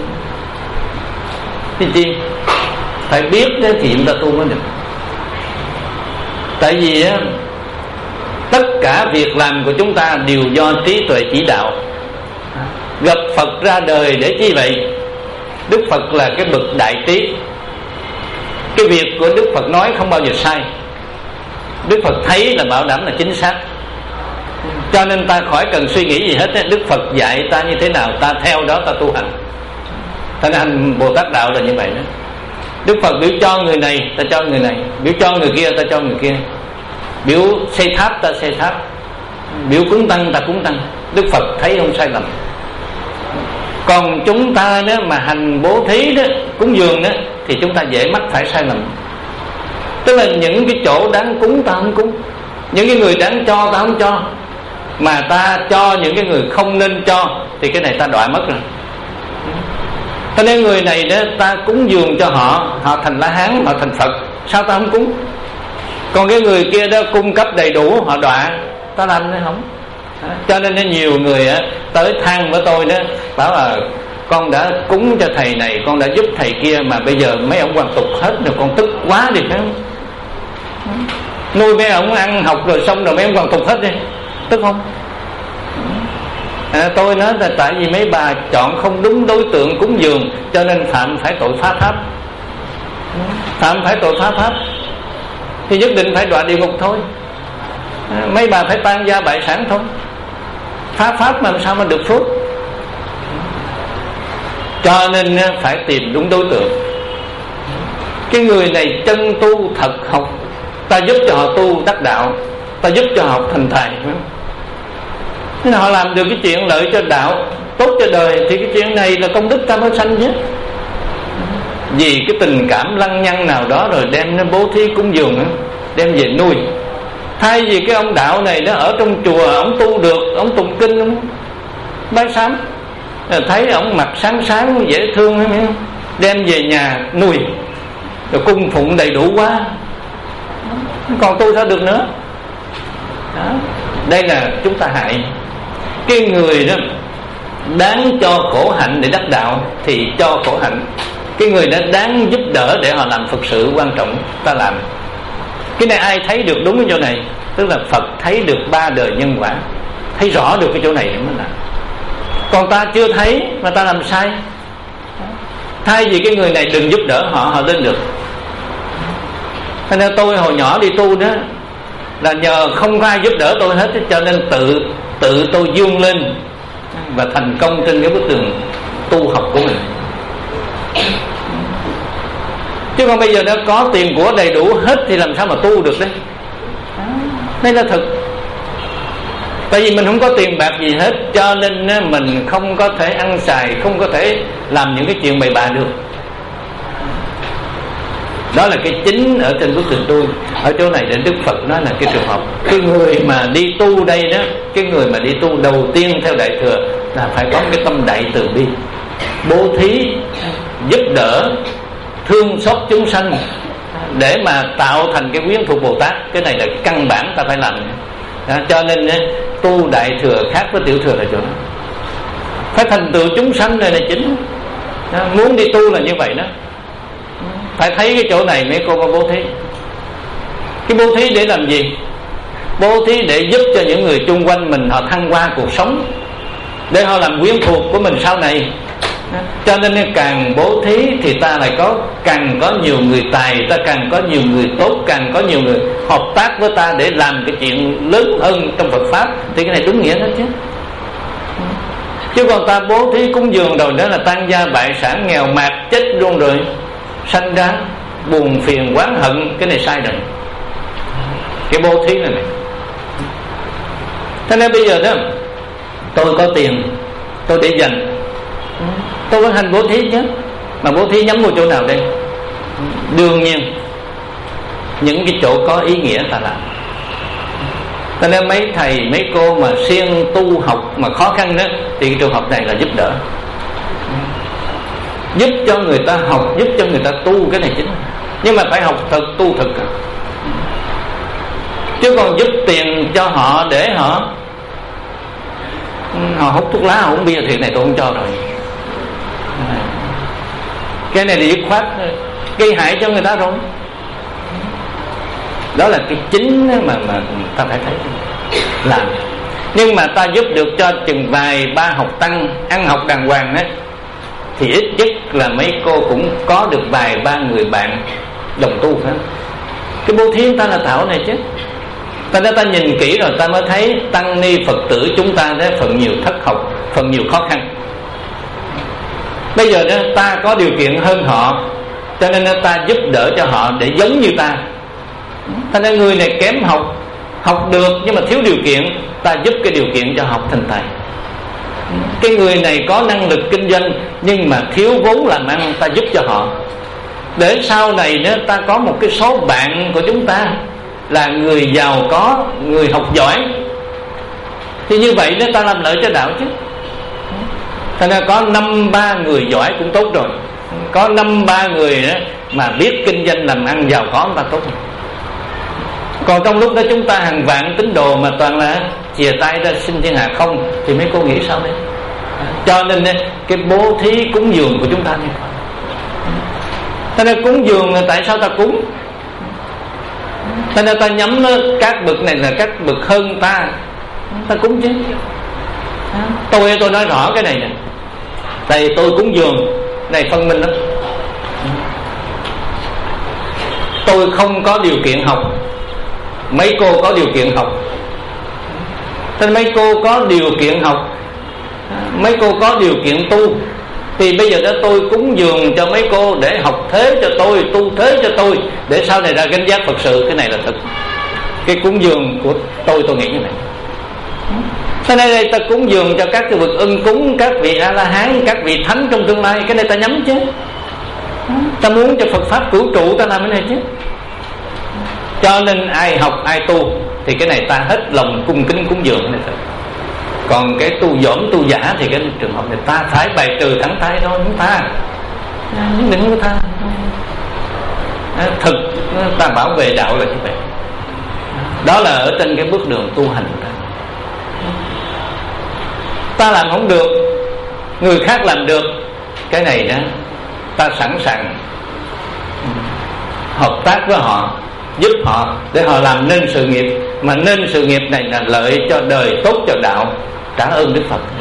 thì chi phải biết đó thì chúng ta tu mới được. Tại vì á, tất cả việc làm của chúng ta đều do trí tuệ chỉ đạo. Gặp Phật ra đời để chi vậy? Đức Phật là cái bậc đại trí. Cái việc của Đức Phật nói không bao giờ sai. Đức Phật thấy là bảo đảm là chính xác. Cho nên ta khỏi cần suy nghĩ gì hết. Đức Phật dạy ta như thế nào, ta theo đó ta tu hành. Thành hành Bồ Tát đạo là như vậy đó. Đức Phật biểu cho người này, ta cho người này. Biểu cho người kia, ta cho người kia. Biểu xây tháp, ta xây tháp. Biểu cúng tăng, ta cúng tăng. Đức Phật thấy không sai lầm. Còn chúng ta đó mà hành bố thí đó, cúng dường đó, thì chúng ta dễ mắc phải sai lầm. Tức là những cái chỗ đáng cúng ta không cúng, những cái người đáng cho ta không cho, mà ta cho những cái người không nên cho, thì cái này ta đọa mất rồi. Cho nên người này đó, ta cúng dường cho họ, họ thành La Hán, họ thành Phật, sao ta không cúng? Còn cái người kia đó cung cấp đầy đủ, họ đọa, ta làm hay không? Cho nên nhiều người tới than với tôi đó, bảo là con đã cúng cho thầy này, con đã giúp thầy kia, mà bây giờ mấy ông hoàn tục hết rồi, con tức quá đi phải không? Nuôi mấy ông ăn học rồi xong rồi mấy ông hoàn tục hết đi, tức không? À, tôi nói là tại vì mấy bà chọn không đúng đối tượng cúng dường, cho nên phạm phải tội phá pháp. Phạm phải tội phá pháp thì nhất định phải đọa địa ngục thôi. À, mấy bà phải tan gia bại sản thôi. Phá pháp mà sao mà được phước? Cho nên phải tìm đúng đối tượng. Cái người này chân tu thật học, ta giúp cho họ tu đắc đạo, ta giúp cho họ học thành thầy. Thế họ làm được cái chuyện lợi cho đạo, tốt cho đời, thì cái chuyện này là công đức ta mới sanh chứ. Vì cái tình cảm lăng nhăng nào đó rồi đem nó bố thí cúng dường, đem về nuôi. Thay vì cái ông đạo này nó ở trong chùa, ông tu được, ông tụng kinh, ông bái sám, thấy ông mặt sáng sáng dễ thương, đem về nhà nuôi, rồi cung phụng đầy đủ quá, còn tu sao được nữa. Đó. Đây là chúng ta hại. Cái người đó đáng cho khổ hạnh để đắc đạo thì cho khổ hạnh. Cái người đó đáng giúp đỡ để họ làm Phật sự quan trọng, ta làm. Cái này ai thấy được đúng cái chỗ này? Tức là Phật thấy được ba đời nhân quả, thấy rõ được cái chỗ này mới làm. Còn ta chưa thấy mà ta làm sai. Thay vì cái người này đừng giúp đỡ họ, họ lên được. Cho nên tôi hồi nhỏ đi tu đó là nhờ không có ai giúp đỡ tôi hết, cho nên tự tự tôi vươn lên và thành công trên cái bước đường tu học của mình. Chứ còn bây giờ đã có tiền của đầy đủ hết thì làm sao mà tu được đấy. Đây là thực. Tại vì mình không có tiền bạc gì hết, cho nên mình không có thể ăn xài, không có thể làm những cái chuyện bậy bạ được. Đó là cái chính ở trên bước đường tu. Ở chỗ này để Đức Phật nói là cái trường hợp cái người mà đi tu đây đó, cái người mà đi tu đầu tiên theo Đại Thừa là phải có cái tâm đại từ bi, bố thí, giúp đỡ, thương xót chúng sanh để mà tạo thành cái quyến thuộc Bồ Tát. Cái này là căn bản ta phải làm. Đó, cho nên tu Đại Thừa khác với Tiểu Thừa là chỗ đó. Phải thành tựu chúng sanh này là chính. Đó, muốn đi tu là như vậy đó. Phải thấy cái chỗ này mấy cô có bố thí. Cái bố thí để làm gì? Bố thí để giúp cho những người chung quanh mình họ thăng hoa cuộc sống, để họ làm quyến thuộc của mình sau này. Cho nên càng bố thí thì ta lại có càng có nhiều người tài, ta càng có nhiều người tốt, càng có nhiều người hợp tác với ta để làm cái chuyện lớn hơn trong Phật pháp. Thì cái này đúng nghĩa hết chứ. Chứ còn ta bố thí cúng dường rồi đó là tan gia bại sản, nghèo mạt chết luôn rồi, sanh ra buồn phiền oán hận. Cái này sai rồi. Cái bố thí này này. Thế nên bây giờ đó tôi có tiền, tôi để dành, tôi vẫn hành bố thí chứ. Mà bố thí nhắm vào chỗ nào đây? Đương nhiên những cái chỗ có ý nghĩa ta làm. Cho nên mấy thầy mấy cô mà siêng tu học mà khó khăn đó, thì cái trường hợp này là giúp đỡ, giúp cho người ta học, giúp cho người ta tu, cái này chính. Nhưng mà phải học thật, tu thực. Chứ còn giúp tiền cho họ để họ họ hút thuốc lá, họ uống bia thì này tôi không cho rồi. Cái này là dứt khoát gây hại cho người ta rồi. Đó là cái chính mà mà ta phải thấy làm. Nhưng mà ta giúp được cho chừng vài ba học tăng ăn học đàng hoàng đó, thì ít nhất là mấy cô cũng có được vài ba người bạn đồng tu hết. Cái bố thí ta là thảo này chứ. Ta đã ta nhìn kỹ rồi ta mới thấy tăng ni Phật tử chúng ta đó phần nhiều thất học, phần nhiều khó khăn. Bây giờ đó ta có điều kiện hơn họ, cho nên ta giúp đỡ cho họ để giống như ta. Thành ra người này kém học, học được nhưng mà thiếu điều kiện, ta giúp cái điều kiện cho học thành tài. Cái người này có năng lực kinh doanh nhưng mà thiếu vốn làm ăn, ta giúp cho họ, để sau này nữa ta có một cái số bạn của chúng ta là người giàu có, người học giỏi. Thì như vậy nếu ta làm lợi cho đạo chứ. Thành ra có năm ba người giỏi cũng tốt rồi, có năm ba người đó mà biết kinh doanh làm ăn giàu có ta tốt rồi. Còn trong lúc đó chúng ta hàng vạn tín đồ mà toàn là chìa tay ra xin thiên hạ không, thì mấy cô nghĩ sao đấy? Cho nên cái bố thí cúng dường của chúng ta như vậy. Cho nên cúng dường là tại sao ta cúng? Cho nên ta nhắm nó, các bậc này là các bậc hơn ta, ta cúng chứ. Tôi tôi nói rõ cái này nè, tại tôi cúng dường này phân minh lắm. Tôi không có điều kiện học, mấy cô có điều kiện học. Nên mấy cô có điều kiện học, mấy cô có điều kiện tu, thì bây giờ đó tôi cúng dường cho mấy cô để học thế cho tôi, tu thế cho tôi, để sau này ra gánh giác Phật sự. Cái này là thật. Cái cúng dường của tôi tôi nghĩ như này. Thế nên đây ta cúng dường cho các cái bậc ưng cúng, các vị A-la-hán, các vị thánh trong tương lai. Cái này ta nhắm chứ. Ta muốn cho Phật Pháp cửu trụ, ta làm cái này chứ. Cho nên ai học ai tu thì cái này ta hết lòng cung kính cúng dường cái này thôi. Còn cái tu dỗm tu giả thì cái trường hợp này ta phải bài trừ thẳng tay thôi, không tha, đừng có tha. Thực ta bảo vệ đạo là như vậy. Đó là ở trên cái bước đường tu hành của ta. Ta làm không được, người khác làm được, cái này đó ta sẵn sàng hợp tác với họ, giúp họ để họ làm nên sự nghiệp. Mà nên sự nghiệp này là lợi cho đời, tốt cho đạo, trả ơn Đức Phật.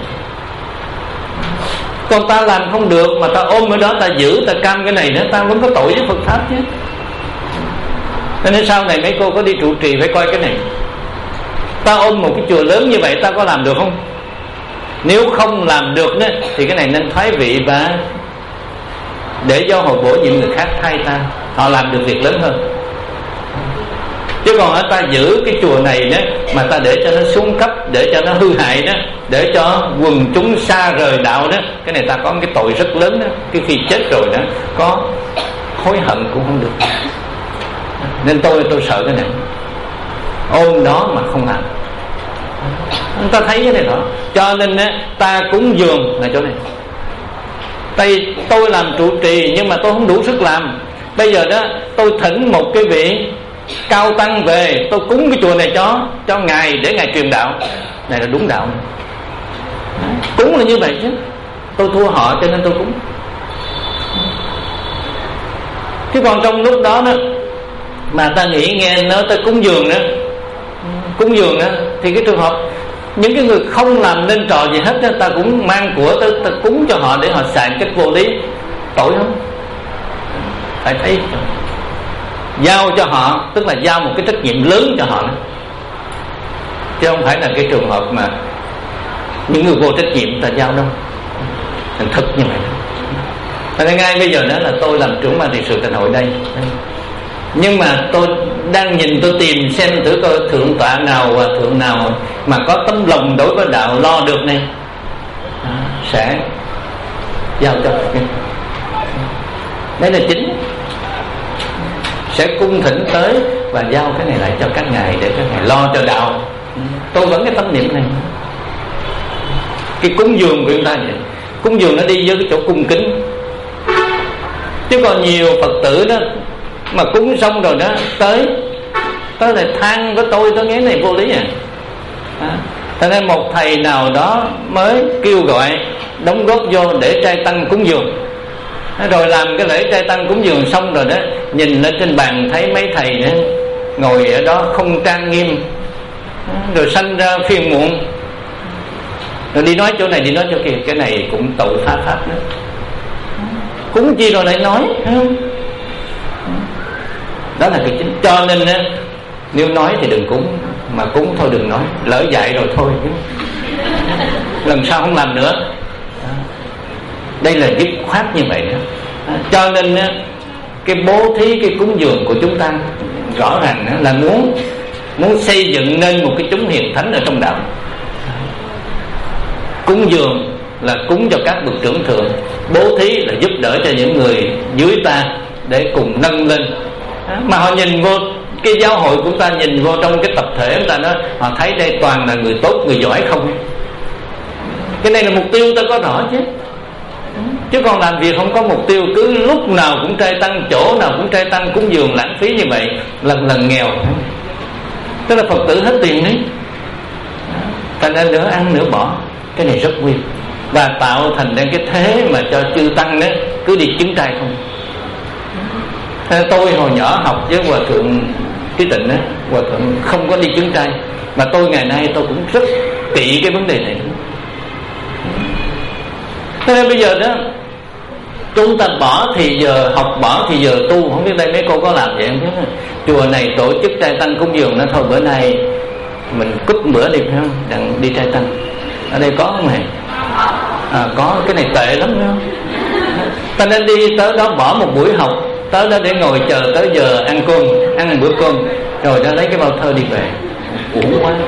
Còn ta làm không được mà ta ôm ở đó, ta giữ, ta cam cái này nữa, ta vẫn có tội với Phật Pháp chứ. Cho nên sau này mấy cô có đi trụ trì phải coi cái này. Ta ôm một cái chùa lớn như vậy ta có làm được không? Nếu không làm được nữa, thì cái này nên thoái vị và để cho hội bổ nhiệm người khác thay ta, họ làm được việc lớn hơn. Chứ còn ở ta giữ cái chùa này đó mà ta để cho nó xuống cấp, để cho nó hư hại đó, để cho quần chúng xa rời đạo đó, cái này ta có cái tội rất lớn đó. Cái khi chết rồi đó có hối hận cũng không được. Nên tôi tôi sợ cái này, ôm đó mà không làm. Ta thấy cái này đó. Cho nên á, ta cúng dường là chỗ này. Tại tôi làm trụ trì nhưng mà tôi không đủ sức làm. Bây giờ đó tôi thỉnh một cái vị cao tăng về, tôi cúng cái chùa này cho cho ngài để ngài truyền đạo. Này là đúng đạo này. Cúng là như vậy chứ. Tôi thua họ cho nên tôi cúng. Chứ còn trong lúc đó đó mà ta nghĩ nghe nói tới cúng dường nữa, cúng dường đó, thì cái trường hợp những cái người không làm nên trò gì hết đó, ta cũng mang của ta, ta cúng cho họ để họ xài cách vô lý, tội không? Phải thấy giao cho họ, tức là giao một cái trách nhiệm lớn cho họ đó. Chứ không phải là cái trường hợp mà những người vô trách nhiệm ta giao đâu. Thành thực như vậy. Thành ngay bây giờ đó là tôi làm trưởng ban trị sự thành hội đây, nhưng mà tôi đang nhìn, tôi tìm xem thử coi thượng tọa nào và thượng nào mà có tấm lòng đối với đạo lo được này. À, sẽ giao cho Phật. Đấy là chính, sẽ cung thỉnh tới và giao cái này lại cho các ngài để các ngài lo cho đạo. Tôi vẫn cái tâm niệm này. Cái cúng dường của chúng ta vậy, cúng dường nó đi với cái chỗ cung kính. Chứ còn nhiều Phật tử đó mà cúng xong rồi đó tới tới lại than với tôi, tôi nghe này vô lý à. à Thế nên một thầy nào đó mới kêu gọi đóng góp vô để trai tăng cúng dường, rồi làm cái lễ trai tăng cúng dường xong rồi đó, nhìn lên trên bàn thấy mấy thầy đó ngồi ở đó không trang nghiêm, rồi sanh ra phiền muộn, rồi đi nói chỗ này đi nói chỗ kia. Cái này cũng tội phá pháp nữa. Cúng chi rồi lại nói, đó là cái chính. Cho nên á, nếu nói thì đừng cúng, mà cúng thôi đừng nói. Lỡ dạy rồi thôi, lần sau không làm nữa. Đây là dứt khoát như vậy đó. Cho nên á, cái bố thí, cái cúng dường của chúng ta rõ ràng là muốn muốn xây dựng nên một cái chúng hiền thánh ở trong đạo. Cúng dường là cúng cho các bậc trưởng thượng, bố thí là giúp đỡ cho những người dưới ta để cùng nâng lên. Mà họ nhìn vô cái giáo hội của chúng ta, nhìn vô trong cái tập thể chúng ta đó, họ thấy đây toàn là người tốt, người giỏi không. Cái này là mục tiêu ta có rõ chứ. Chứ còn làm việc không có mục tiêu, cứ lúc nào cũng trai tăng, chỗ nào cũng trai tăng cúng dường lãng phí như vậy, lần lần nghèo. Tức là Phật tử hết tiền đấy, thành ra nửa ăn nửa bỏ. Cái này rất nguy, và tạo thành ra cái thế mà cho chư tăng đó cứ đi chứng trai không. Tôi hồi nhỏ học với Hòa Thượng Trí Tịnh đó, Hòa Thượng không có đi chứng trai, mà tôi ngày nay tôi cũng rất kỹ cái vấn đề này. Thế nên bây giờ đó chúng ta bỏ thì giờ học, bỏ thì giờ tu. Không biết đây mấy cô có làm vậy không? Chùa này tổ chức trai tăng cúng dường nó thôi, bữa nay mình cúp bữa đi phải không, đặng đi trai tăng. Ở đây có không hề? À, có. Cái này tệ lắm phải không? Ta nên đi tới đó bỏ một buổi học, tới đó để ngồi chờ tới giờ ăn cơm, ăn một bữa cơm, rồi ra lấy cái bao thơ đi về. Uổng quá.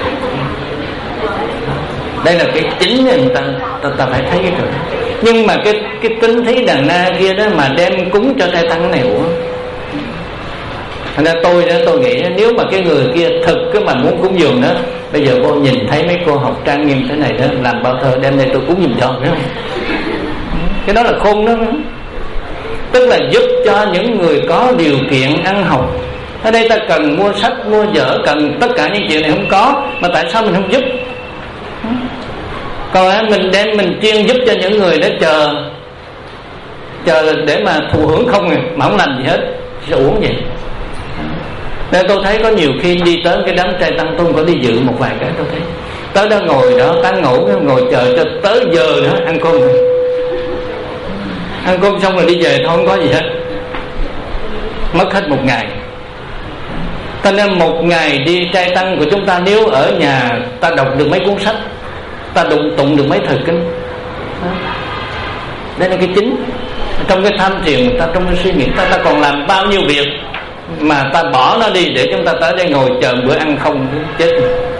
Đây là cái chính người ta, ta, ta phải thấy cái chuyện. Nhưng mà cái cái tính thí đàn na kia đó mà đem cúng cho trai tăng cái này uổng. Thành ra tôi đó, tôi nghĩ nếu mà cái người kia thực cái mà muốn cúng dường đó, bây giờ cô nhìn thấy mấy cô học trang nghiêm thế này đó, làm bao thơ đem đây tôi cúng giùm cho, phải không? Cái đó là khôn đó. Tức là giúp cho những người có điều kiện ăn học. Ở đây ta cần mua sách, mua vở, cần tất cả những chuyện này không có, mà tại sao mình không giúp? Còn mình đem mình chuyên giúp cho những người đó chờ chờ để mà thụ hưởng không à, mà không làm gì hết, sẽ uổng vậy. Nên tôi thấy có nhiều khi đi tới cái đám trai tăng, tôi có đi dự một vài cái, tôi thấy tới đó ngồi đó tán ngủ, ngồi chờ cho tới giờ nữa ăn cơm. Ăn cơm xong rồi đi về thôi, không có gì hết, mất hết một ngày. Cho nên một ngày đi trai tăng của chúng ta, nếu ở nhà ta đọc được mấy cuốn sách, ta đụng tụng được mấy thời kinh, đây là cái chính. Trong cái tham thiền ta, trong cái suy nghĩ ta, ta còn làm bao nhiêu việc mà ta bỏ nó đi để chúng ta tới đây ngồi chờ bữa ăn không, chết.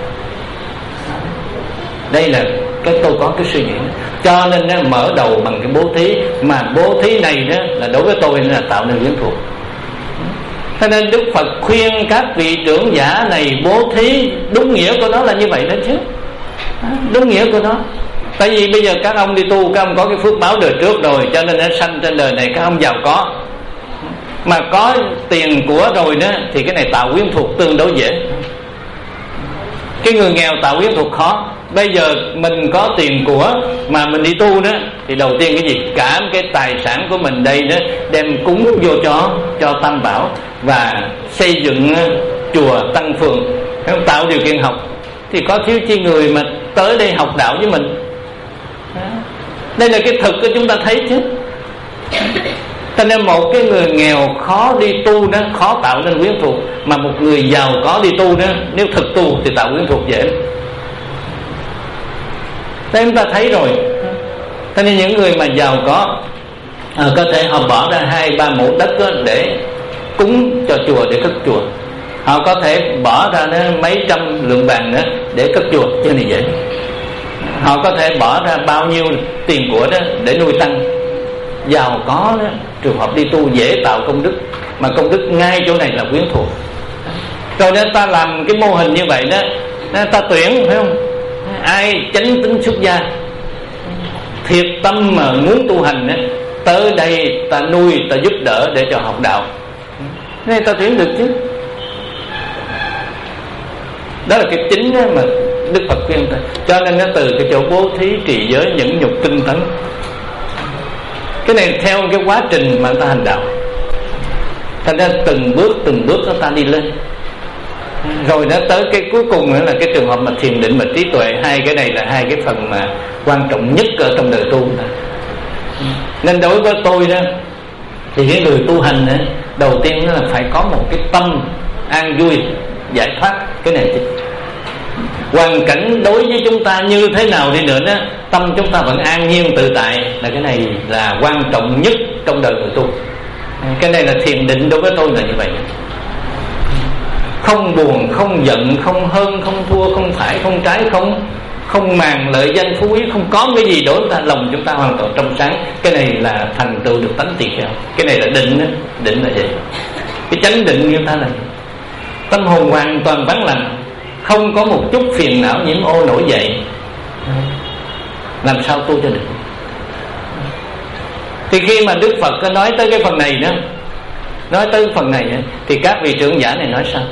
Đây là cái tôi có cái suy nghĩ. Cho nên nó mở đầu bằng cái bố thí, mà bố thí này đó là đối với tôi là tạo nên quyến thuộc. Cho nên Đức Phật khuyên các vị trưởng giả này bố thí, đúng nghĩa của nó là như vậy đó chứ, đúng nghĩa của nó. Tại vì bây giờ các ông đi tu, các ông có cái phước báo đời trước rồi, cho nên nó sanh trên đời này các ông giàu có. Mà có tiền của rồi đó thì cái này tạo quyến thuộc tương đối dễ. Cái người nghèo tạo quyến thuộc khó. Bây giờ mình có tiền của mà mình đi tu đó, thì đầu tiên cái gì? Cả cái tài sản của mình đây đó đem cúng vô cho cho Tam Bảo, và xây dựng chùa tăng phường, tạo điều kiện học. Thì có thiếu chi người mà tới đây học đạo với mình. Đây là cái thực của chúng ta thấy chứ. Cho nên một cái người nghèo khó đi tu đó, khó tạo nên quyến thuộc. Mà một người giàu có đi tu đó, nếu thực tu thì tạo quyến thuộc dễ. Thế chúng ta thấy rồi. Cho nên những người mà giàu có à, có thể họ bỏ ra hai ba mẫu đất đó để cúng cho chùa, để cất chùa. Họ có thể bỏ ra mấy trăm lượng vàng nữa để cất chùa, chứ này dễ. họ có thể bỏ ra bao nhiêu tiền của đó để nuôi tăng. Giàu có đó, trường hợp đi tu dễ tạo công đức, mà công đức ngay chỗ này là quyến thuộc. Rồi nên ta làm cái mô hình như vậy đó, ta tuyển phải không, ai chánh tính xuất gia thiệt tâm mà muốn tu hành đó, tới đây ta nuôi, ta giúp đỡ để cho học đạo, nên ta tuyển được chứ. Đó là cái chính đó mà Đức Phật khuyên ta. Cho nên nó từ cái chỗ bố thí, trì giới, nhẫn nhục, tinh tấn, cái này theo cái quá trình mà ta hành đạo, thành ra từng bước từng bước ta đi lên. Rồi nó tới cái cuối cùng nữa là cái trường hợp mà thiền định và trí tuệ. Hai cái này là hai cái phần mà quan trọng nhất ở trong đời tu của ta. Nên đối với tôi đó, thì cái người tu hành đó, đầu tiên là phải có một cái tâm an vui, giải thoát. Cái này chứ hoàn cảnh đối với chúng ta như thế nào đi nữa đó, tâm chúng ta vẫn an nhiên tự tại, là cái này là quan trọng nhất trong đời người tu. Cái này là thiền định đối với tôi là như vậy. Không buồn, không giận, không hơn, không thua, không phải, không trái, không không màng lợi danh phú quý, không có cái gì đối với ta, lòng chúng ta hoàn toàn trong sáng. Cái này là thành tựu được tánh tỳ kheo. Cái này là định đó. Định là gì? Cái chánh định như ta là gì? Tâm hồn hoàn toàn vắng lặng, không có một chút phiền não nhiễm ô nổi dậy, làm sao tu cho được? Thì khi mà Đức Phật có nói tới cái phần này đó, nói tới phần này thì các vị trưởng giả này nói sao?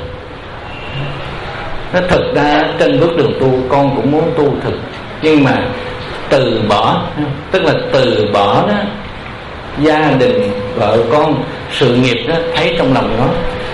Nó thực ra trên bước đường tu con cũng muốn tu thực, nhưng mà từ bỏ, tức là từ bỏ đó, gia đình, vợ con, sự nghiệp đó, thấy trong lòng nó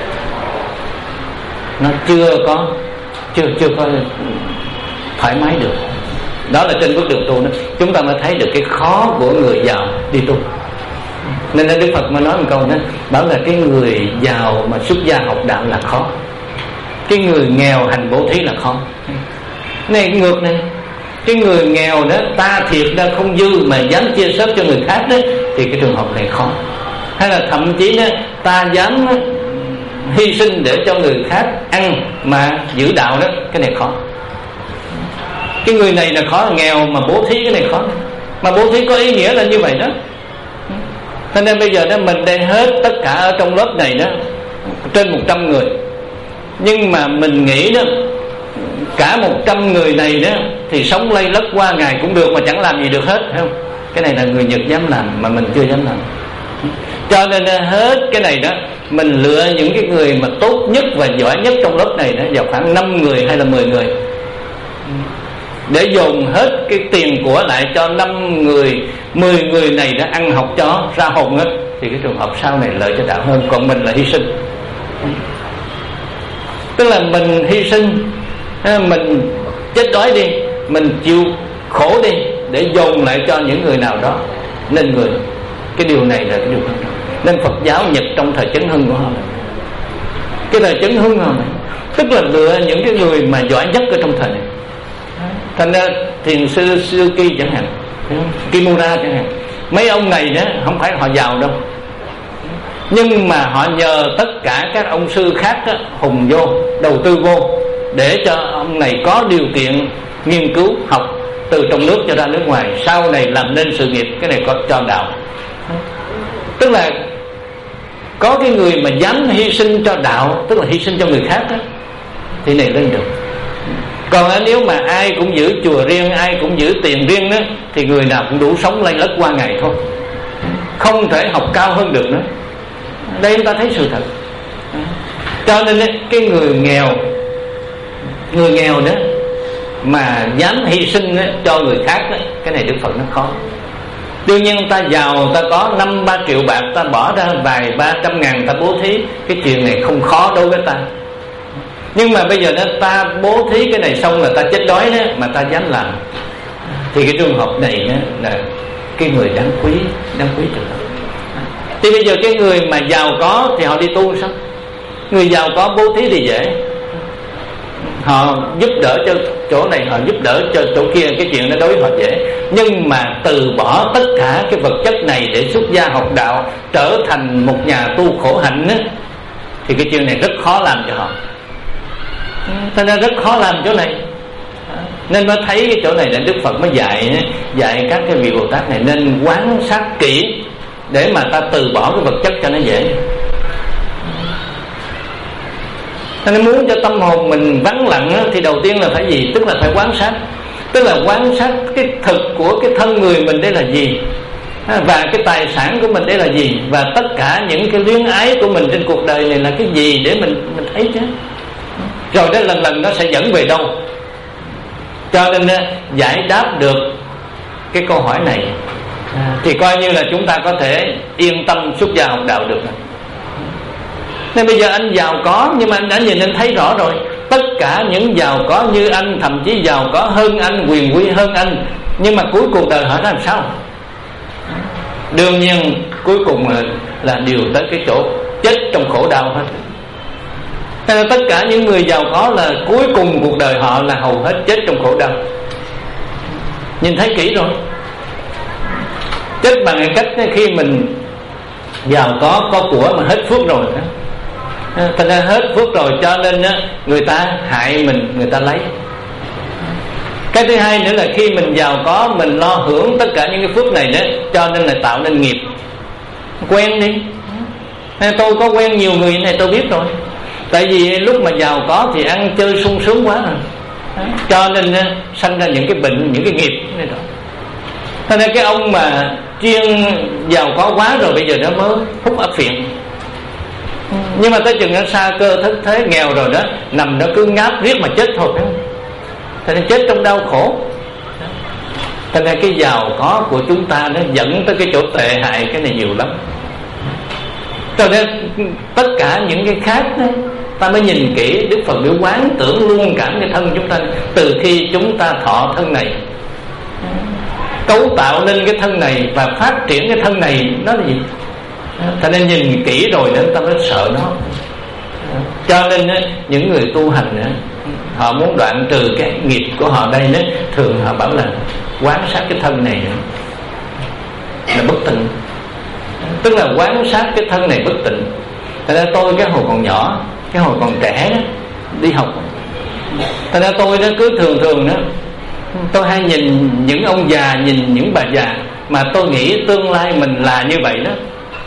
nó chưa có chưa chưa có thoải mái được. Đó là trên bước đường tu đó, chúng ta mới thấy được cái khó của người giàu đi tu. Nên Đức Phật mới nói một câu đó, bảo là cái người giàu mà xuất gia học đạo là khó, cái người nghèo hành bố thí là khó. Này ngược này, cái người nghèo đó ta thiệt ra không dư mà dám chia sớt cho người khác đó, thì cái trường hợp này khó. Hay là thậm chí đó, ta dám hy sinh để cho người khác ăn mà giữ đạo đó, cái này khó. Cái người này là khó, nghèo mà bố thí cái này khó. Mà bố thí có ý nghĩa là như vậy đó. Cho nên bây giờ đó mình đang hết tất cả ở trong lớp này đó trên một trăm người, nhưng mà mình nghĩ đó cả một trăm người này đó thì sống lây lất qua ngày cũng được mà chẳng làm gì được hết, thấy không? Cái này là người Nhật dám làm mà mình chưa dám làm. Cho nên hết cái này đó, mình lựa những cái người mà tốt nhất và giỏi nhất trong lớp này đó, vào khoảng năm người hay là mười người, để dồn hết cái tiền của lại cho năm người, mười người này đã ăn học cho ra hồn á, thì cái trường hợp sau này lợi cho đạo hơn. Còn mình là hy sinh, tức là mình hy sinh, mình chết đói đi, mình chịu khổ đi để dồn lại cho những người nào đó nên người. Cái điều này là cái điều quan trọng. Nên Phật giáo Nhật trong thời Chấn Hưng của họ, cái thời Chấn Hưng họ này, tức là lựa những cái người mà giỏi nhất ở trong thời này. Thành ra thiền sư Suzuki chẳng hạn, Kimura chẳng hạn, mấy ông này đó không phải họ giàu đâu, nhưng mà họ nhờ tất cả các ông sư khác đó, hùng vô, đầu tư vô, để cho ông này có điều kiện nghiên cứu học từ trong nước cho ra nước ngoài, sau này làm nên sự nghiệp. Cái này có cho đạo, tức là có cái người mà dám hy sinh cho đạo, tức là hy sinh cho người khác đó, thì này lên được. Còn nếu mà ai cũng giữ chùa riêng, ai cũng giữ tiền riêng đó, thì người nào cũng đủ sống lây lất qua ngày thôi, không thể học cao hơn được nữa. Đây chúng ta thấy sự thật. Cho nên cái người nghèo, người nghèo đó mà dám hy sinh đó, cho người khác đó, cái này Đức Phật nó khó. Đương nhiên ta giàu, ta có năm ba triệu bạc, ta bỏ ra vài ba trăm ngàn ta bố thí, cái chuyện này không khó đối với ta. Nhưng mà bây giờ đó, ta bố thí cái này xong là ta chết đói đó, mà ta dám làm, thì cái trường hợp này đó, là cái người đáng quý, đáng quý trường hợp. Thì bây giờ cái người mà giàu có thì họ đi tu sao? Người giàu có bố thí thì dễ, họ giúp đỡ cho chỗ này, họ giúp đỡ cho chỗ kia, cái chuyện đó đối với họ dễ. Nhưng mà từ bỏ tất cả cái vật chất này để xuất gia học đạo, trở thành một nhà tu khổ hạnh á, thì cái chuyện này rất khó làm cho họ. Cho nên rất khó làm chỗ này. Nên mới thấy cái chỗ này là Đức Phật mới dạy dạy các cái vị Bồ Tát này nên quán sát kỹ để mà ta từ bỏ cái vật chất cho nó dễ. Nên muốn cho tâm hồn mình vắng lặng á, thì đầu tiên là phải gì? Tức là phải quán sát. Tức là quán sát cái thực của cái thân người mình đây là gì, và cái tài sản của mình đây là gì, và tất cả những cái luyến ái của mình trên cuộc đời này là cái gì để mình mình thấy chứ. Rồi đó lần lần nó sẽ dẫn về đâu. Cho nên giải đáp được cái câu hỏi này thì coi như là chúng ta có thể yên tâm xuất gia học đạo được. Nên bây giờ anh giàu có, nhưng mà anh đã nhìn anh thấy rõ rồi, tất cả những giàu có như anh, thậm chí giàu có hơn anh, quyền quý hơn anh, nhưng mà cuối cuộc đời họ ra làm sao? Đương nhiên cuối cùng là, là điều tới cái chỗ chết trong khổ đau hết. Nên là tất cả những người giàu có là cuối cùng cuộc đời họ là hầu hết chết trong khổ đau. Nhìn thấy kỹ rồi. Chết bằng cái cách khi mình giàu có, có của mà hết phước rồi đó. Thành ra hết phước rồi cho nên người ta hại mình, người ta lấy. Cái thứ hai nữa là khi mình giàu có, mình lo hưởng tất cả những cái phước này đó, cho nên là tạo nên nghiệp. Quen đi. Tôi có quen nhiều người này tôi biết rồi. Tại vì lúc mà giàu có thì ăn chơi sung sướng quá rồi, cho nên sanh ra những cái bệnh, những cái nghiệp này đó. Thế nên cái ông mà chuyên giàu có quá rồi bây giờ nó mới hút ấp phiện. Nhưng mà tới chừng nó xa cơ thất thế nghèo rồi đó, nằm đó cứ ngáp riết mà chết thôi. Thế nên chết trong đau khổ. Thế nên cái giàu có của chúng ta nó dẫn tới cái chỗ tệ hại cái này nhiều lắm. Cho nên tất cả những cái khác đó, ta mới nhìn kỹ. Đức Phật biểu quán tưởng luôn cả cái thân chúng ta. Từ khi chúng ta thọ thân này, cấu tạo nên cái thân này và phát triển cái thân này, nó là gì? Cho nên nhìn kỹ rồi nên ta mới sợ nó. Cho nên những người tu hành họ muốn đoạn trừ cái nghiệp của họ đây đó, thường họ bảo là quán sát cái thân này là bất tịnh. Tức là quán sát cái thân này bất tịnh. Thật ra tôi cái hồi còn nhỏ, cái hồi còn trẻ đó, đi học, thật ra tôi nó cứ thường thường đó, tôi hay nhìn những ông già, nhìn những bà già mà tôi nghĩ tương lai mình là như vậy đó.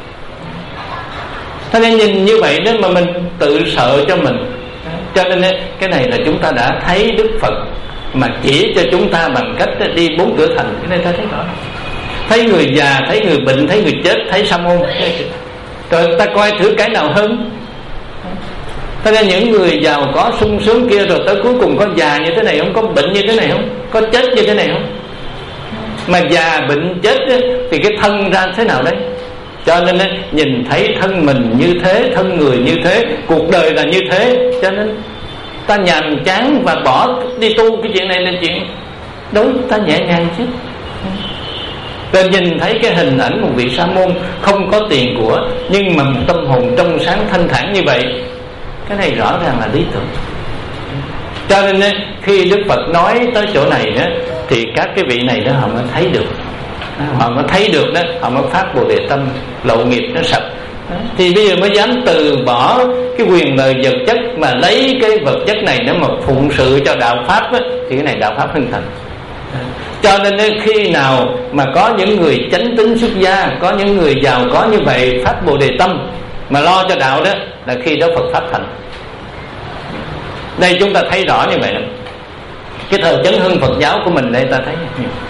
Thế nên nhìn như vậy đó mà mình tự sợ cho mình. Cho nên cái này là chúng ta đã thấy Đức Phật mà chỉ cho chúng ta bằng cách đi bốn cửa thành. Cái này ta thấy rõ. Thấy người già, thấy người bệnh, thấy người chết, thấy sa môn. Rồi ta coi thử cái nào hơn. Thế nên những người giàu có sung sướng kia rồi tới cuối cùng có già như thế này không, có bệnh như thế này không, có chết như thế này không. Mà già bệnh chết thì cái thân ra thế nào đấy. Cho nên nhìn thấy thân mình như thế, thân người như thế, cuộc đời là như thế, cho nên ta nhàm chán và bỏ đi tu cái chuyện này là chuyện đối ta nhẹ nhàng chứ. Rồi nhìn thấy cái hình ảnh một vị sa môn không có tiền của, nhưng mà một tâm hồn trong sáng thanh thản như vậy, cái này rõ ràng là lý tưởng. Cho nên khi Đức Phật nói tới chỗ này đó, thì các cái vị này đó họ mới thấy được, họ mới thấy được đó, họ mới phát Bồ Đề tâm, lậu nghiệp nó sạch. Thì bây giờ mới dám từ bỏ cái quyền lợi vật chất mà lấy cái vật chất này để mà phụng sự cho đạo pháp đó, thì cái này đạo pháp hưng thành. Cho nên khi nào mà có những người chánh tín xuất gia, có những người giàu có như vậy phát Bồ Đề tâm mà lo cho đạo đó, là khi đó Phật pháp thành. Đây chúng ta thấy rõ như vậy đó. Cái thời Chấn Hưng Phật giáo của mình đây ta thấy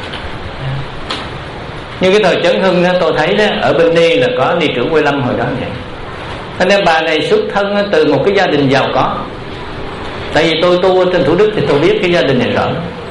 như cái thời Chấn Hưng đó, tôi thấy đó ở bên Ni là có Ni trưởng Quê Lâm hồi đó vậy. Thế nên bà này xuất thân từ một cái gia đình giàu có. Tại vì tôi tu ở trên Thủ Đức thì tôi biết cái gia đình này rõ.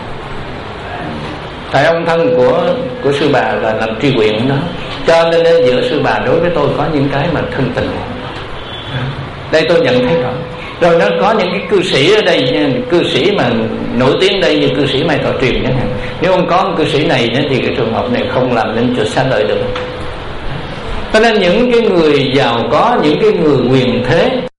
Tại ông thân của của sư bà là làm tri huyện đó, cho nên giữa sư bà đối với tôi có những cái mà thân tình. Đây tôi nhận thấy rõ. Rồi nó có những cái cư sĩ ở đây, cư sĩ mà nổi tiếng đây như cư sĩ Mai Thọ Truyền chẳng hạn. Nếu không có cư sĩ này thì cái trường hợp này không làm nên cho xa lợi được. Cho nên những cái người giàu có, những cái người quyền thế